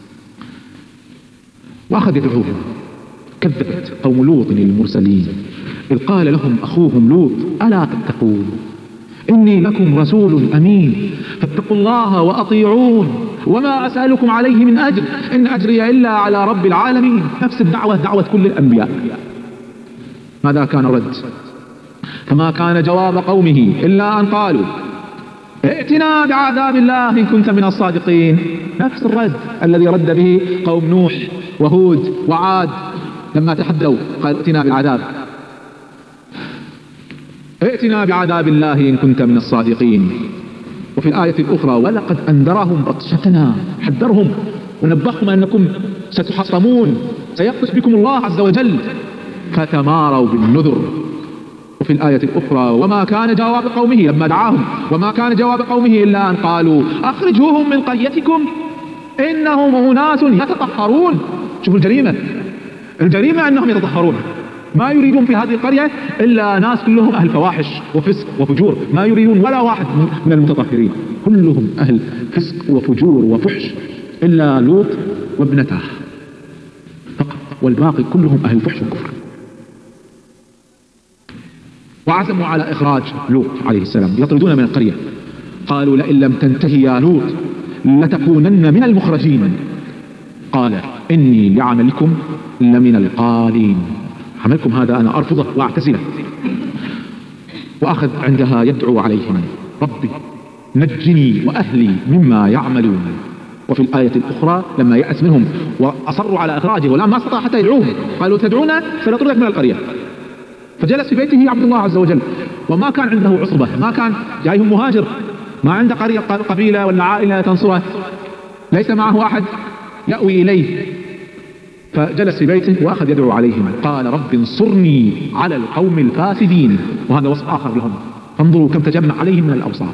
وأخذ يدعوهم. كذبت قوم لوط المرسلين إذ قال لهم أخوهم لوط ألا تتقون إني لكم رسول أمين فاتقوا الله وأطيعون وما أسألكم عليه من أجر إن أجري إلا على رب العالمين. نفس الدعوة دعوة كل الأنبياء. ماذا كان رد؟ فما كان جواب قومه إلا أن قالوا ائتنا بعذاب الله إن كنت من الصادقين. نفس الرد الذي رد به قوم نوح وهود وعاد لما تحدوا قال ائتنا بالعذاب، ائتنا بعذاب الله إن كنت من الصادقين. وفي الآية الأخرى ولقد أنذرهم بطشتنا، حذرهم ونبههم أنكم ستحطمون، سيبطش بكم الله عز وجل، فتماروا بالنذر. وفي الآية الأخرى وما كان جواب قومه لما دعاهم وما كان جواب قومه إلا أن قالوا أخرجوهم من قريتكم إنهم أناس يتطهرون. شوفوا الجريمة، الجريمة أنهم يتطهرون، ما يريدون في هذه القرية إلا ناس كلهم أهل فواحش وفسق وفجور، ما يريدون ولا واحد من المتطهرين، كلهم أهل فسق وفجور وفحش إلا لوط وابنته فقط، والباقي كلهم أهل فحش وكفر. وعزموا على إخراج لوط عليه السلام، يطردون من القرية. قالوا لئن لم تنتهي يا لوط لتكونن من المخرجين. قال إني لعملكم لمن القالين، عملكم هذا أنا أرفضه وأعتزله. وأخذ عندها يدعو عليهم ربي نجني وأهلي مما يعملون. وفي الآية الأخرى لما يأس منهم وأصروا على إخراجه ولا ما استطاع حتى يدعوهم قالوا تدعونا فنطردك من القرية. فجلس في بيته عبد الله عز وجل، وما كان عنده عصبة، ما كان جايهم مهاجر، ما عنده قرية قبيلة ولا عائلة تنصره، ليس معه أحد يأوي إليه. فجلس في بيته وأخذ يدعو عليهم. قال رب انصرني على القوم الفاسدين. وهذا وصف آخر لهم، فانظروا كم تجمع عليهم من الأوصاف.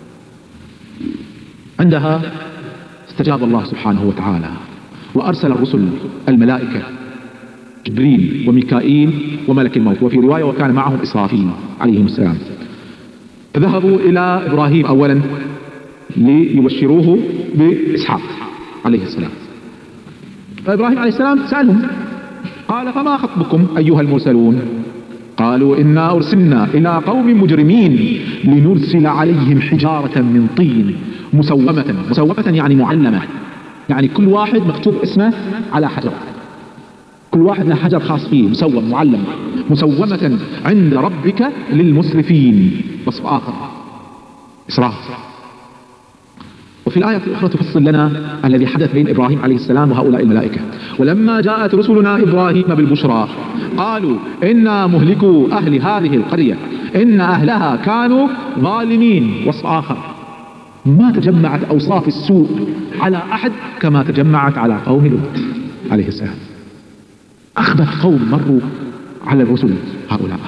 عندها استجاب الله سبحانه وتعالى وأرسل الرسل الملائكة جبريل وميكائيل وملك الموت، وفي رواية وكان معهم إسرافيل عليهم السلام. فذهبوا إلى إبراهيم أولا ليبشروه بإسحاق عليه السلام. فإبراهيم عليه السلام سألهم قال فما خطبكم أيها المرسلون؟ قالوا إنا أرسلنا إلى قوم مجرمين لنرسل عليهم حجارة من طين مسومة. مسومة يعني معلمة، يعني كل واحد مكتوب اسمه على حجر، كل واحد له حجر خاص فيه مسوم معلم. مسومة عند ربك للمسرفين، وصف آخر إسراف. وفي الآية الأخرى تفصل لنا الذي حدث بين إبراهيم عليه السلام وهؤلاء الملائكة. ولما جاءت رسلنا إبراهيم بالبشرى قالوا إنا مهلكو أهل هذه القرية إن أهلها كانوا ظالمين. وصف آخر، ما تجمعت أوصاف السوء على أحد كما تجمعت على قوم لوط عليه السلام. أخبث قوم مروا على الرسل هؤلاء.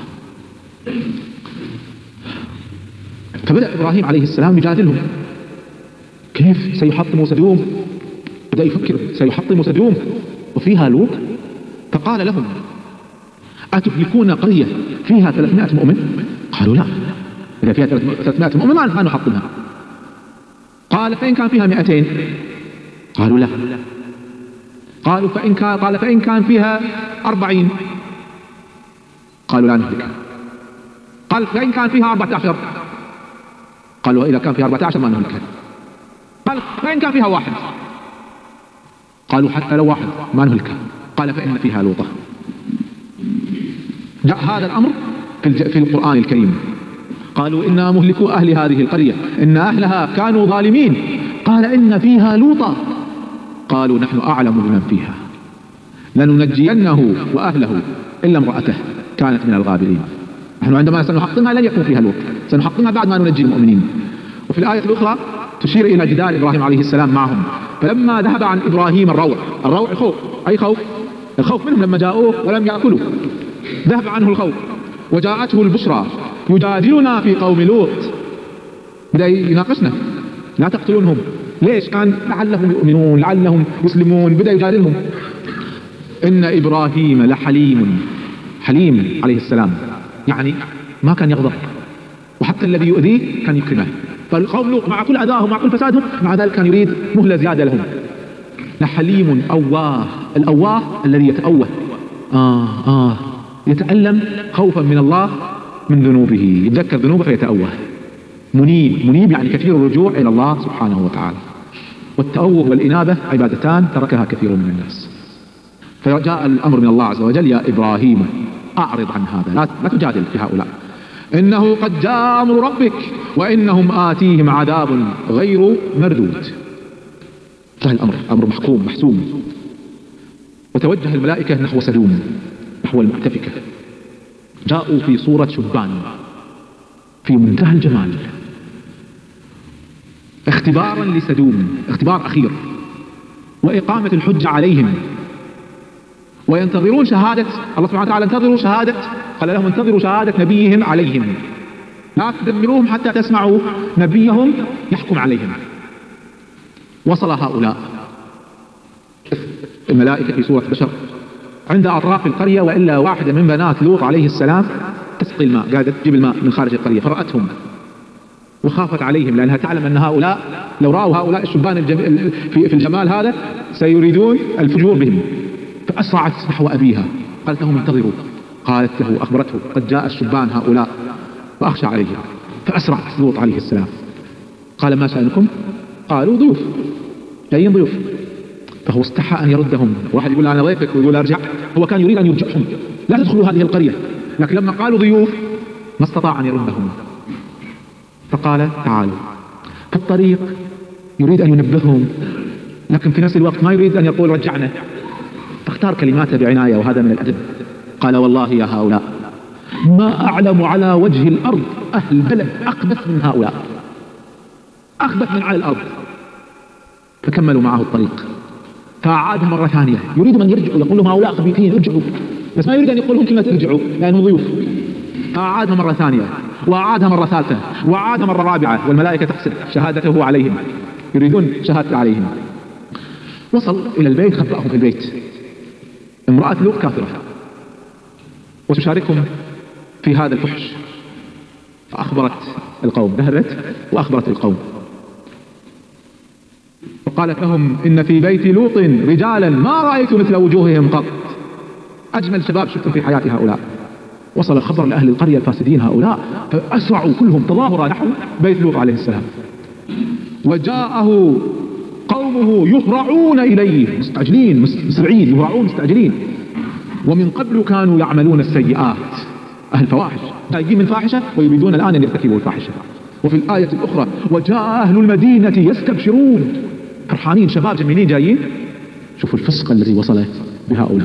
فبدأ إبراهيم عليه السلام يجادلهم، كيف سيحطم سدوم؟ بدأ يفكر سيحطم سدوم وفيها لوط. فقال لهم أتهلكون قرية فيها ثلاثمائة مؤمن؟ قالوا لا، إذا فيها ثلاثمائة مؤمن ما نحطمها. قال فإن كان فيها مئتين؟ قالوا لا. قالوا فإن كان قال فإن كان فيها أربعين قالوا لا نهلكها. قال فإن كان فيها أربعة عشر قالوا إذا كان فيها أربعة عشر ما نهلكها. قال فإن كان فيها واحد قالوا حتى لو واحد ما نهلكها. قال فإن فيها لوطة. جاء هذا الأمر في القرآن الكريم. قالوا إنا مهلكو أهل هذه القرية إن أهلها كانوا ظالمين. قال إن فيها لوطة. قالوا نحن أعلم بمن فيها لننجينه وأهله إلا امرأته كانت من الغابرين. نحن عندما سنحطمها لن يكون فيها لوط، سنحطمها بعد ما ننجي المؤمنين. وفي الآية الأخرى تشير إلى جدال إبراهيم عليه السلام معهم. فلما ذهب عن إبراهيم الروع، الروع خوف، أي خوف؟ الخوف منهم لما جاءوه ولم يأكلوا، ذهب عنه الخوف وجاءته البشرى يجادلنا في قوم لوط. بدأ يناقشنا لا تقتلونهم ليش؟ كان لعلهم يؤمنون لعلهم يسلمون. بدأ يجادلهم. إن إبراهيم لحليم، حليم عليه السلام يعني ما كان يغضب، وحتى الذي يؤذيه كان يكرمه. فالقوم لوط مع كل أذاهم مع كل فسادهم مع ذلك كان يريد مهلة زيادة لهم. لحليم أواه، الأواه الذي يتأوه آه آه يتألم خوفا من الله من ذنوبه، يتذكر ذنوبه فيتأوه. منيب، منيب يعني كثير الرجوع إلى الله سبحانه وتعالى. والتأوه والإنابة عبادتان تركها كثير من الناس. فجاء الأمر من الله عز وجل يا إبراهيم أعرض عن هذا، لا, لا تجادل في هؤلاء، إنه قد جاء أمر ربك وإنهم آتيهم عذاب غير مردود. انتهى الأمر، أمر محكوم محسوم. وتوجه الملائكة نحو سدوم، نحو المؤتفكة. جاءوا في صورة شبان في منتهى الجمال، اختبارا لسدوم، اختبار أخير وإقامة الحجة عليهم. وينتظرون شهادة الله سبحانه وتعالى، انتظروا شهادة، قال لهم انتظروا شهادة نبيهم عليهم، لا تدمروهم حتى تسمعوا نبيهم يحكم عليهم. وصل هؤلاء الملائكة في صورة بشر عند أطراف القرية، وإلا واحدة من بنات لوط عليه السلام تسقي الماء، قاعدة تجيب الماء من خارج القرية، فرأتهم وخافت عليهم لأنها تعلم أن هؤلاء لو رأوا هؤلاء الشبان الجميل في الجمال هذا سيريدون الفجور بهم. فأسرعت نحو أبيها قالت لهم انتظروا. قالت له أخبرته قد جاء الشبان هؤلاء فأخشى عليهم. فأسرع لوط عليه السلام قال ما شأنكم؟ قالوا ضيوف، جايين ضيوف. فهو استحى أن يردهم. واحد يقول أنا ضيفك ويقول أرجع، هو كان يريد أن يرجعهم لا تدخلوا هذه القرية، لكن لما قالوا ضيوف ما استطاع أن يردهم. فقال تعالوا. في الطريق يريد أن ينبههم لكن في نفس الوقت ما يريد أن يقول رجعنا، فاختار كلماته بعناية، وهذا من الأدب. قال والله يا هؤلاء ما أعلم على وجه الأرض أهل بلد أقبث من هؤلاء، أخبث من على الأرض. فكملوا معه الطريق. فأعادها مرة ثانية، يريد من يرجعوا، يقول لهم هؤلاء خبيثين ارجعوا، بس ما يريد أن يقول لهم كلمة ارجعوا لأنهم ضيوف. فأعادها مرة ثانية، وأعادها مرة ثالثة، وأعادها مرة رابعة، والملائكة تحسب شهادته عليهم، يريدون شهادة عليهم. وصل إلى البيت، خبأهم في البيت. امرأة لوط كافرة وتشاركهم في هذا الفحش. فأخبرت القوم، ذهبت وأخبرت القوم وقالت لهم إن في بيت لوط رجالا ما رأيت مثل وجوههم قط، أجمل شباب شفتم في حياة هؤلاء. وصل الخبر لأهل القرية الفاسدين هؤلاء، فأسرعوا كلهم تظاهرا نحو بيت لوط عليه السلام. وجاءه قومه يهرعون إليه مستعجلين، مسرعين، يهرعون مستعجلين. ومن قبل كانوا يعملون السيئات، أهل فواحش، جايين من فاحشة ويريدون الآن أن يرتكبوا الفاحشة. وفي الآية الأخرى وجاء أهل المدينة يستبشرون، فرحانين، شباب جميلين جايين. شوفوا الفسق الذي وصل بهؤلاء.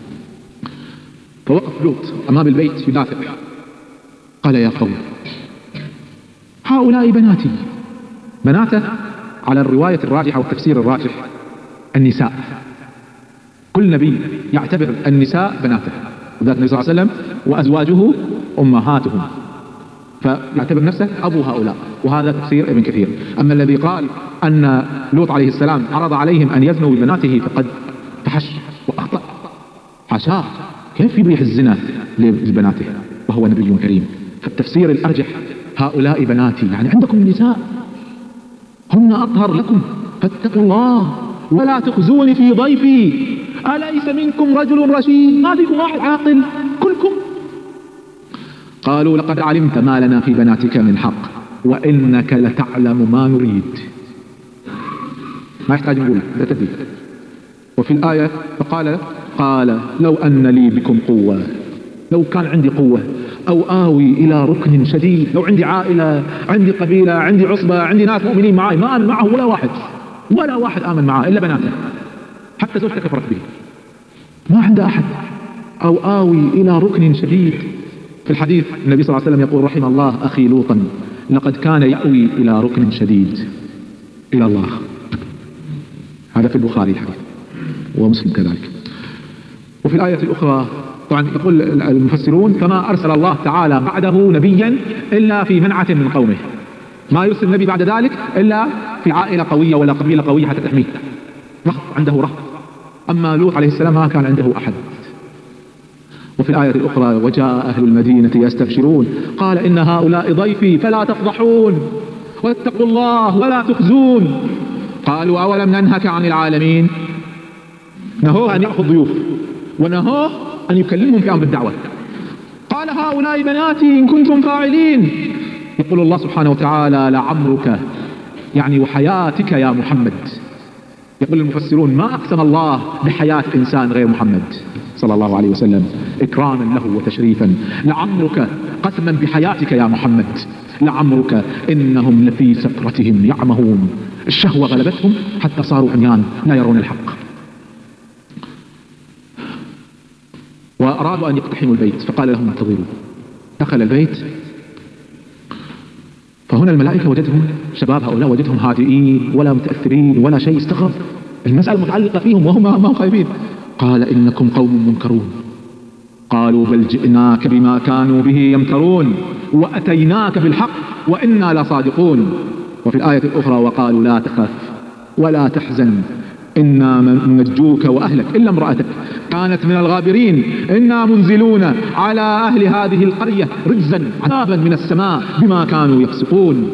فوقف لوط أمام البيت يدافع، قال يا قوم هؤلاء بناتي. بناته على الرواية الراجحة والتفسير الراجح النساء، كل نبي يعتبر النساء بناته، وذات النبي صلى الله عليه وسلم وأزواجه أمهاتهم، فيعتبر نفسه أبو هؤلاء، وهذا تفسير ابن كثير. أما الذي قال أن لوط عليه السلام عرض عليهم أن يزنوا ببناته فقد فحش وأخطأ، حاشاه، كيف يبيح الزنا لبناته وهو نبي كريم؟ فالتفسير الأرجح هؤلاء بناتي، يعني عندكم نساء هن أطهر لكم، فاتقوا الله ولا تخزوني في ضيفي أليس منكم رجل رشيد؟ ما فيكم واحد عاقل كلكم؟ قالوا لقد علمت ما لنا في بناتك من حق وإنك لتعلم ما نريد. ما يحتاج نقول لا تدري. وفي الآية فقال قال لو أن لي بكم قوة، لو كان عندي قوة أو آوي إلى ركن شديد، لو عندي عائلة، عندي قبيلة، عندي عصبة، عندي ناس مؤمنين معي، ما آمن معه ولا واحد، ولا واحد آمن معه إلا بناته، حتى زوجته كفرت به، ما عنده أحد. أو آوي إلى ركن شديد. في الحديث النبي صلى الله عليه وسلم يقول رحم الله أخي لوطا لقد كان يأوي إلى ركن شديد إلى الله. هذا في البخاري الحديث ومسلم كذلك. وفي الآية الأخرى طبعا يقول المفسرون فما أرسل الله تعالى بعده نبيا إلا في منعة من قومه، ما يرسل النبي بعد ذلك إلا في عائلة قوية ولا قبيلة قوية حتى تحميه، رهط عنده رهط. أما لوط عليه السلام ما كان عنده أحد. وفي الآية الأخرى وجاء أهل المدينة يستبشرون قال إن هؤلاء ضيفي فلا تفضحون واتقوا الله ولا تخزون. قالوا أولم ننهك عن العالمين؟ نهوه أن يأخذ ضيوف ونهوه أن يكلمهم في أمر الدعوة. قال هؤلاء بناتي إن كنتم فاعلين. يقول الله سبحانه وتعالى لعمرك يعني وحياتك يا محمد. يقول المفسرون ما أقسم الله بحياة إنسان غير محمد صلى الله عليه وسلم إكراما له وتشريفا. لعمرك قسما بحياتك يا محمد، لعمرك إنهم لفي سكرتهم يعمهون. الشهوة غلبتهم حتى صاروا عميان لا يرون الحق. وأرادوا أن يقتحموا البيت فقال لهم انتظروا. دخل البيت فهنا الملائكة وجدهم شباب هؤلاء وجدهم هادئين ولا متأثرين ولا شيء، استغرب المسألة متعلقة فيهم وهم ما هم خايفين. قال إنكم قوم منكرون. قالوا بل جئناك بما كانوا به يمترون وأتيناك بالحق وإنا لصادقون. وفي الآية الأخرى وقالوا لا تخاف ولا تحزن إنا ننجوك وأهلك إلا امرأتك كانت من الغابرين إنا منزلون على أهل هذه القرية رجزا عذابا من السماء بما كانوا يفسقون.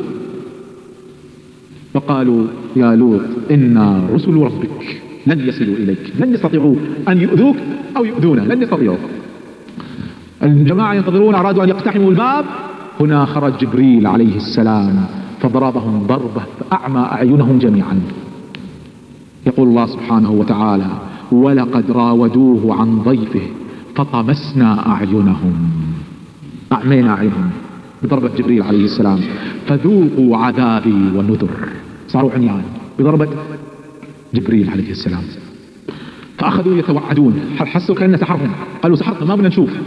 فقالوا يا لوط إنا رسل ربك لن يصلوا إليك، لن يستطيعوا أن يؤذوك أو يؤذونا، لن يستطيعوا. الجماعة ينتظرون أرادوا أن يقتحموا الباب. هنا خرج جبريل عليه السلام فضربهم ضربة فأعمى أعينهم جميعا. يقول الله سبحانه وتعالى ولقد راودوه عن ضيفه فطمسنا أعينهم، أعمينا أعينهم بضربة جبريل عليه السلام. فذوقوا عذابي ونذر، صاروا عميان بضربة جبريل عليه السلام. فأخذوا يتوعدون، حسوا كأنه سحرهم، قالوا سحرنا ما بدنا نشوف،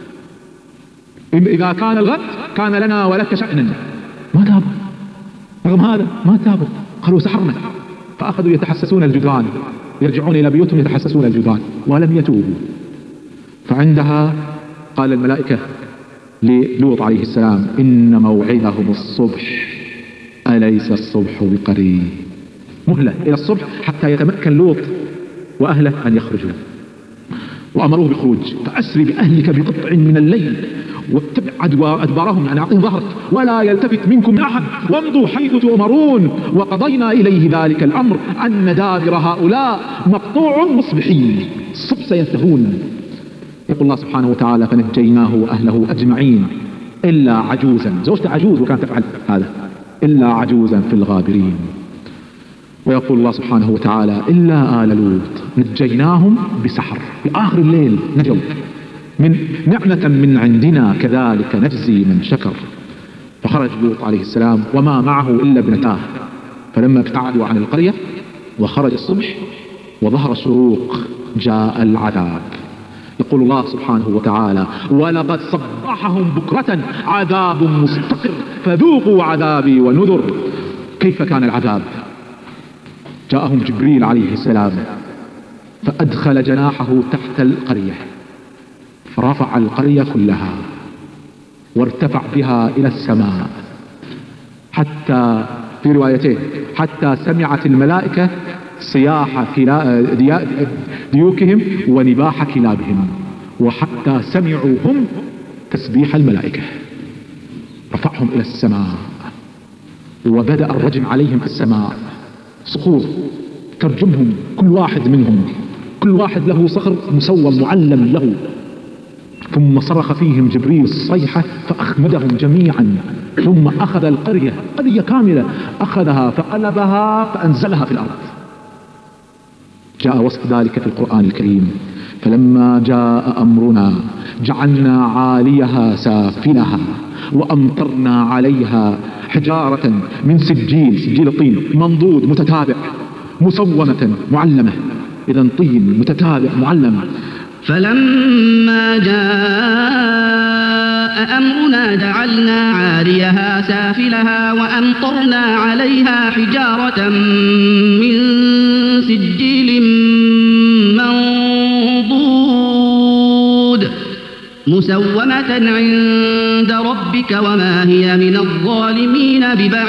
إذا كان الغد كان لنا ولك شأن. ما تابوا رغم هذا، ما تابوا، قالوا سحرنا. فأخذوا يتحسسون الجدران، يرجعون إلى بيوتهم يتحسسون الجدران ولم يتوبوا. فعندها قال الملائكة للوط عليه السلام إن موعدهم الصبح أليس الصبح بقريب. مهلة إلى الصبح حتى يتمكن لوط وأهله أن يخرجوا. وأمروه بالخروج فأسري بأهلك بقطع من الليل واتبع أدبارهم يعني أعطيهم ظهرك ولا يلتفت منكم أحد وامضوا حيث تؤمرون وقضينا إليه ذلك الأمر أن دابر هؤلاء مقطوع مصبحين. الصبح سينتهون. يقول الله سبحانه وتعالى فنجيناه وأهله أجمعين إلا عجوزا، زوجته عجوز وكانت تفعل هذا، إلا عجوزا في الغابرين. ويقول الله سبحانه وتعالى إلا آل لوط نجيناهم بسحر، في آخر الليل نجوا من نعمة من عندنا كذلك نجزي من شكر. فخرج لوط عليه السلام وما معه إلا ابنتاه. فلما ابتعدوا عن القرية وخرج الصبح وظهر الشروق جاء العذاب. يقول الله سبحانه وتعالى ولقد صبحهم بكرة عذاب مستقر فذوقوا عذابي ونذر. كيف كان العذاب؟ جاءهم جبريل عليه السلام فأدخل جناحه تحت القرية فرفع القرية كلها وارتفع بها إلى السماء حتى في روايتين حتى سمعت الملائكة صياح ديوكهم ونباح كلابهم وحتى سمعوا هم تسبيح الملائكة. رفعهم إلى السماء وبدأ الرجم عليهم في السماء، صخور ترجمهم كل واحد منهم كل واحد له صخر مسوم معلم له. ثم صرخ فيهم جبريل الصيحة فأخمدهم جميعا، ثم أخذ القرية قرية كاملة أخذها فقلبها فأنزلها في الأرض. جاء وصف ذلك في القرآن الكريم: فلما جاء أمرنا جعلنا عاليها سافلها وأمطرنا عليها حجارة من سجيل، سجيل الطين منضود متتابع مسومة معلمة، إذا طين متتابع معلم. فلما جاء أمرنا جعلنا عاليها سافلها وأمطرنا عليها حجارة من سجيل منضود مسومة عند ربك وما هي من الظالمين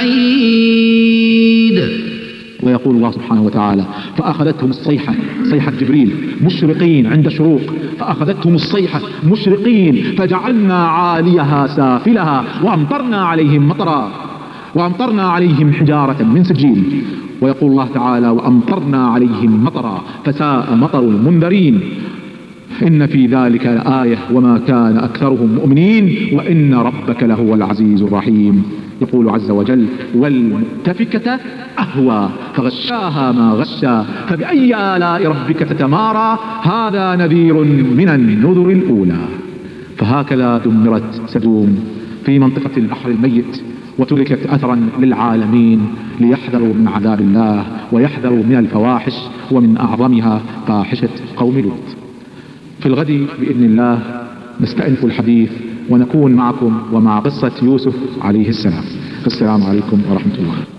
ببعيد. ويقول الله سبحانه وتعالى: فأخذتهم الصيحة، صيحة جبريل، مشرقين عند شروق، فأخذتهم الصيحة مشرقين فجعلنا عاليها سافلها وأمطرنا عليهم مطرا وأمطرنا عليهم حجارة من سجيل. ويقول الله تعالى: وأمطرنا عليهم مطرا فساء مطر المنذرين. إن في ذلك لآية وما كان أكثرهم مؤمنين وإن ربك لهو العزيز الرحيم. يقول عز وجل: والمؤتفكة أهوى فغشاها ما غشا فبأي آلاء ربك تتمارى هذا نذير من النذر الأولى. فهكذا دمرت سدوم في منطقة البحر الميت وتركت أثرا للعالمين ليحذروا من عذاب الله ويحذروا من الفواحش، ومن أعظمها فاحشة قوم لوط. في الغد بإذن الله نستأنف الحديث ونكون معكم ومع قصة يوسف عليه السلام. السلام عليكم ورحمة الله.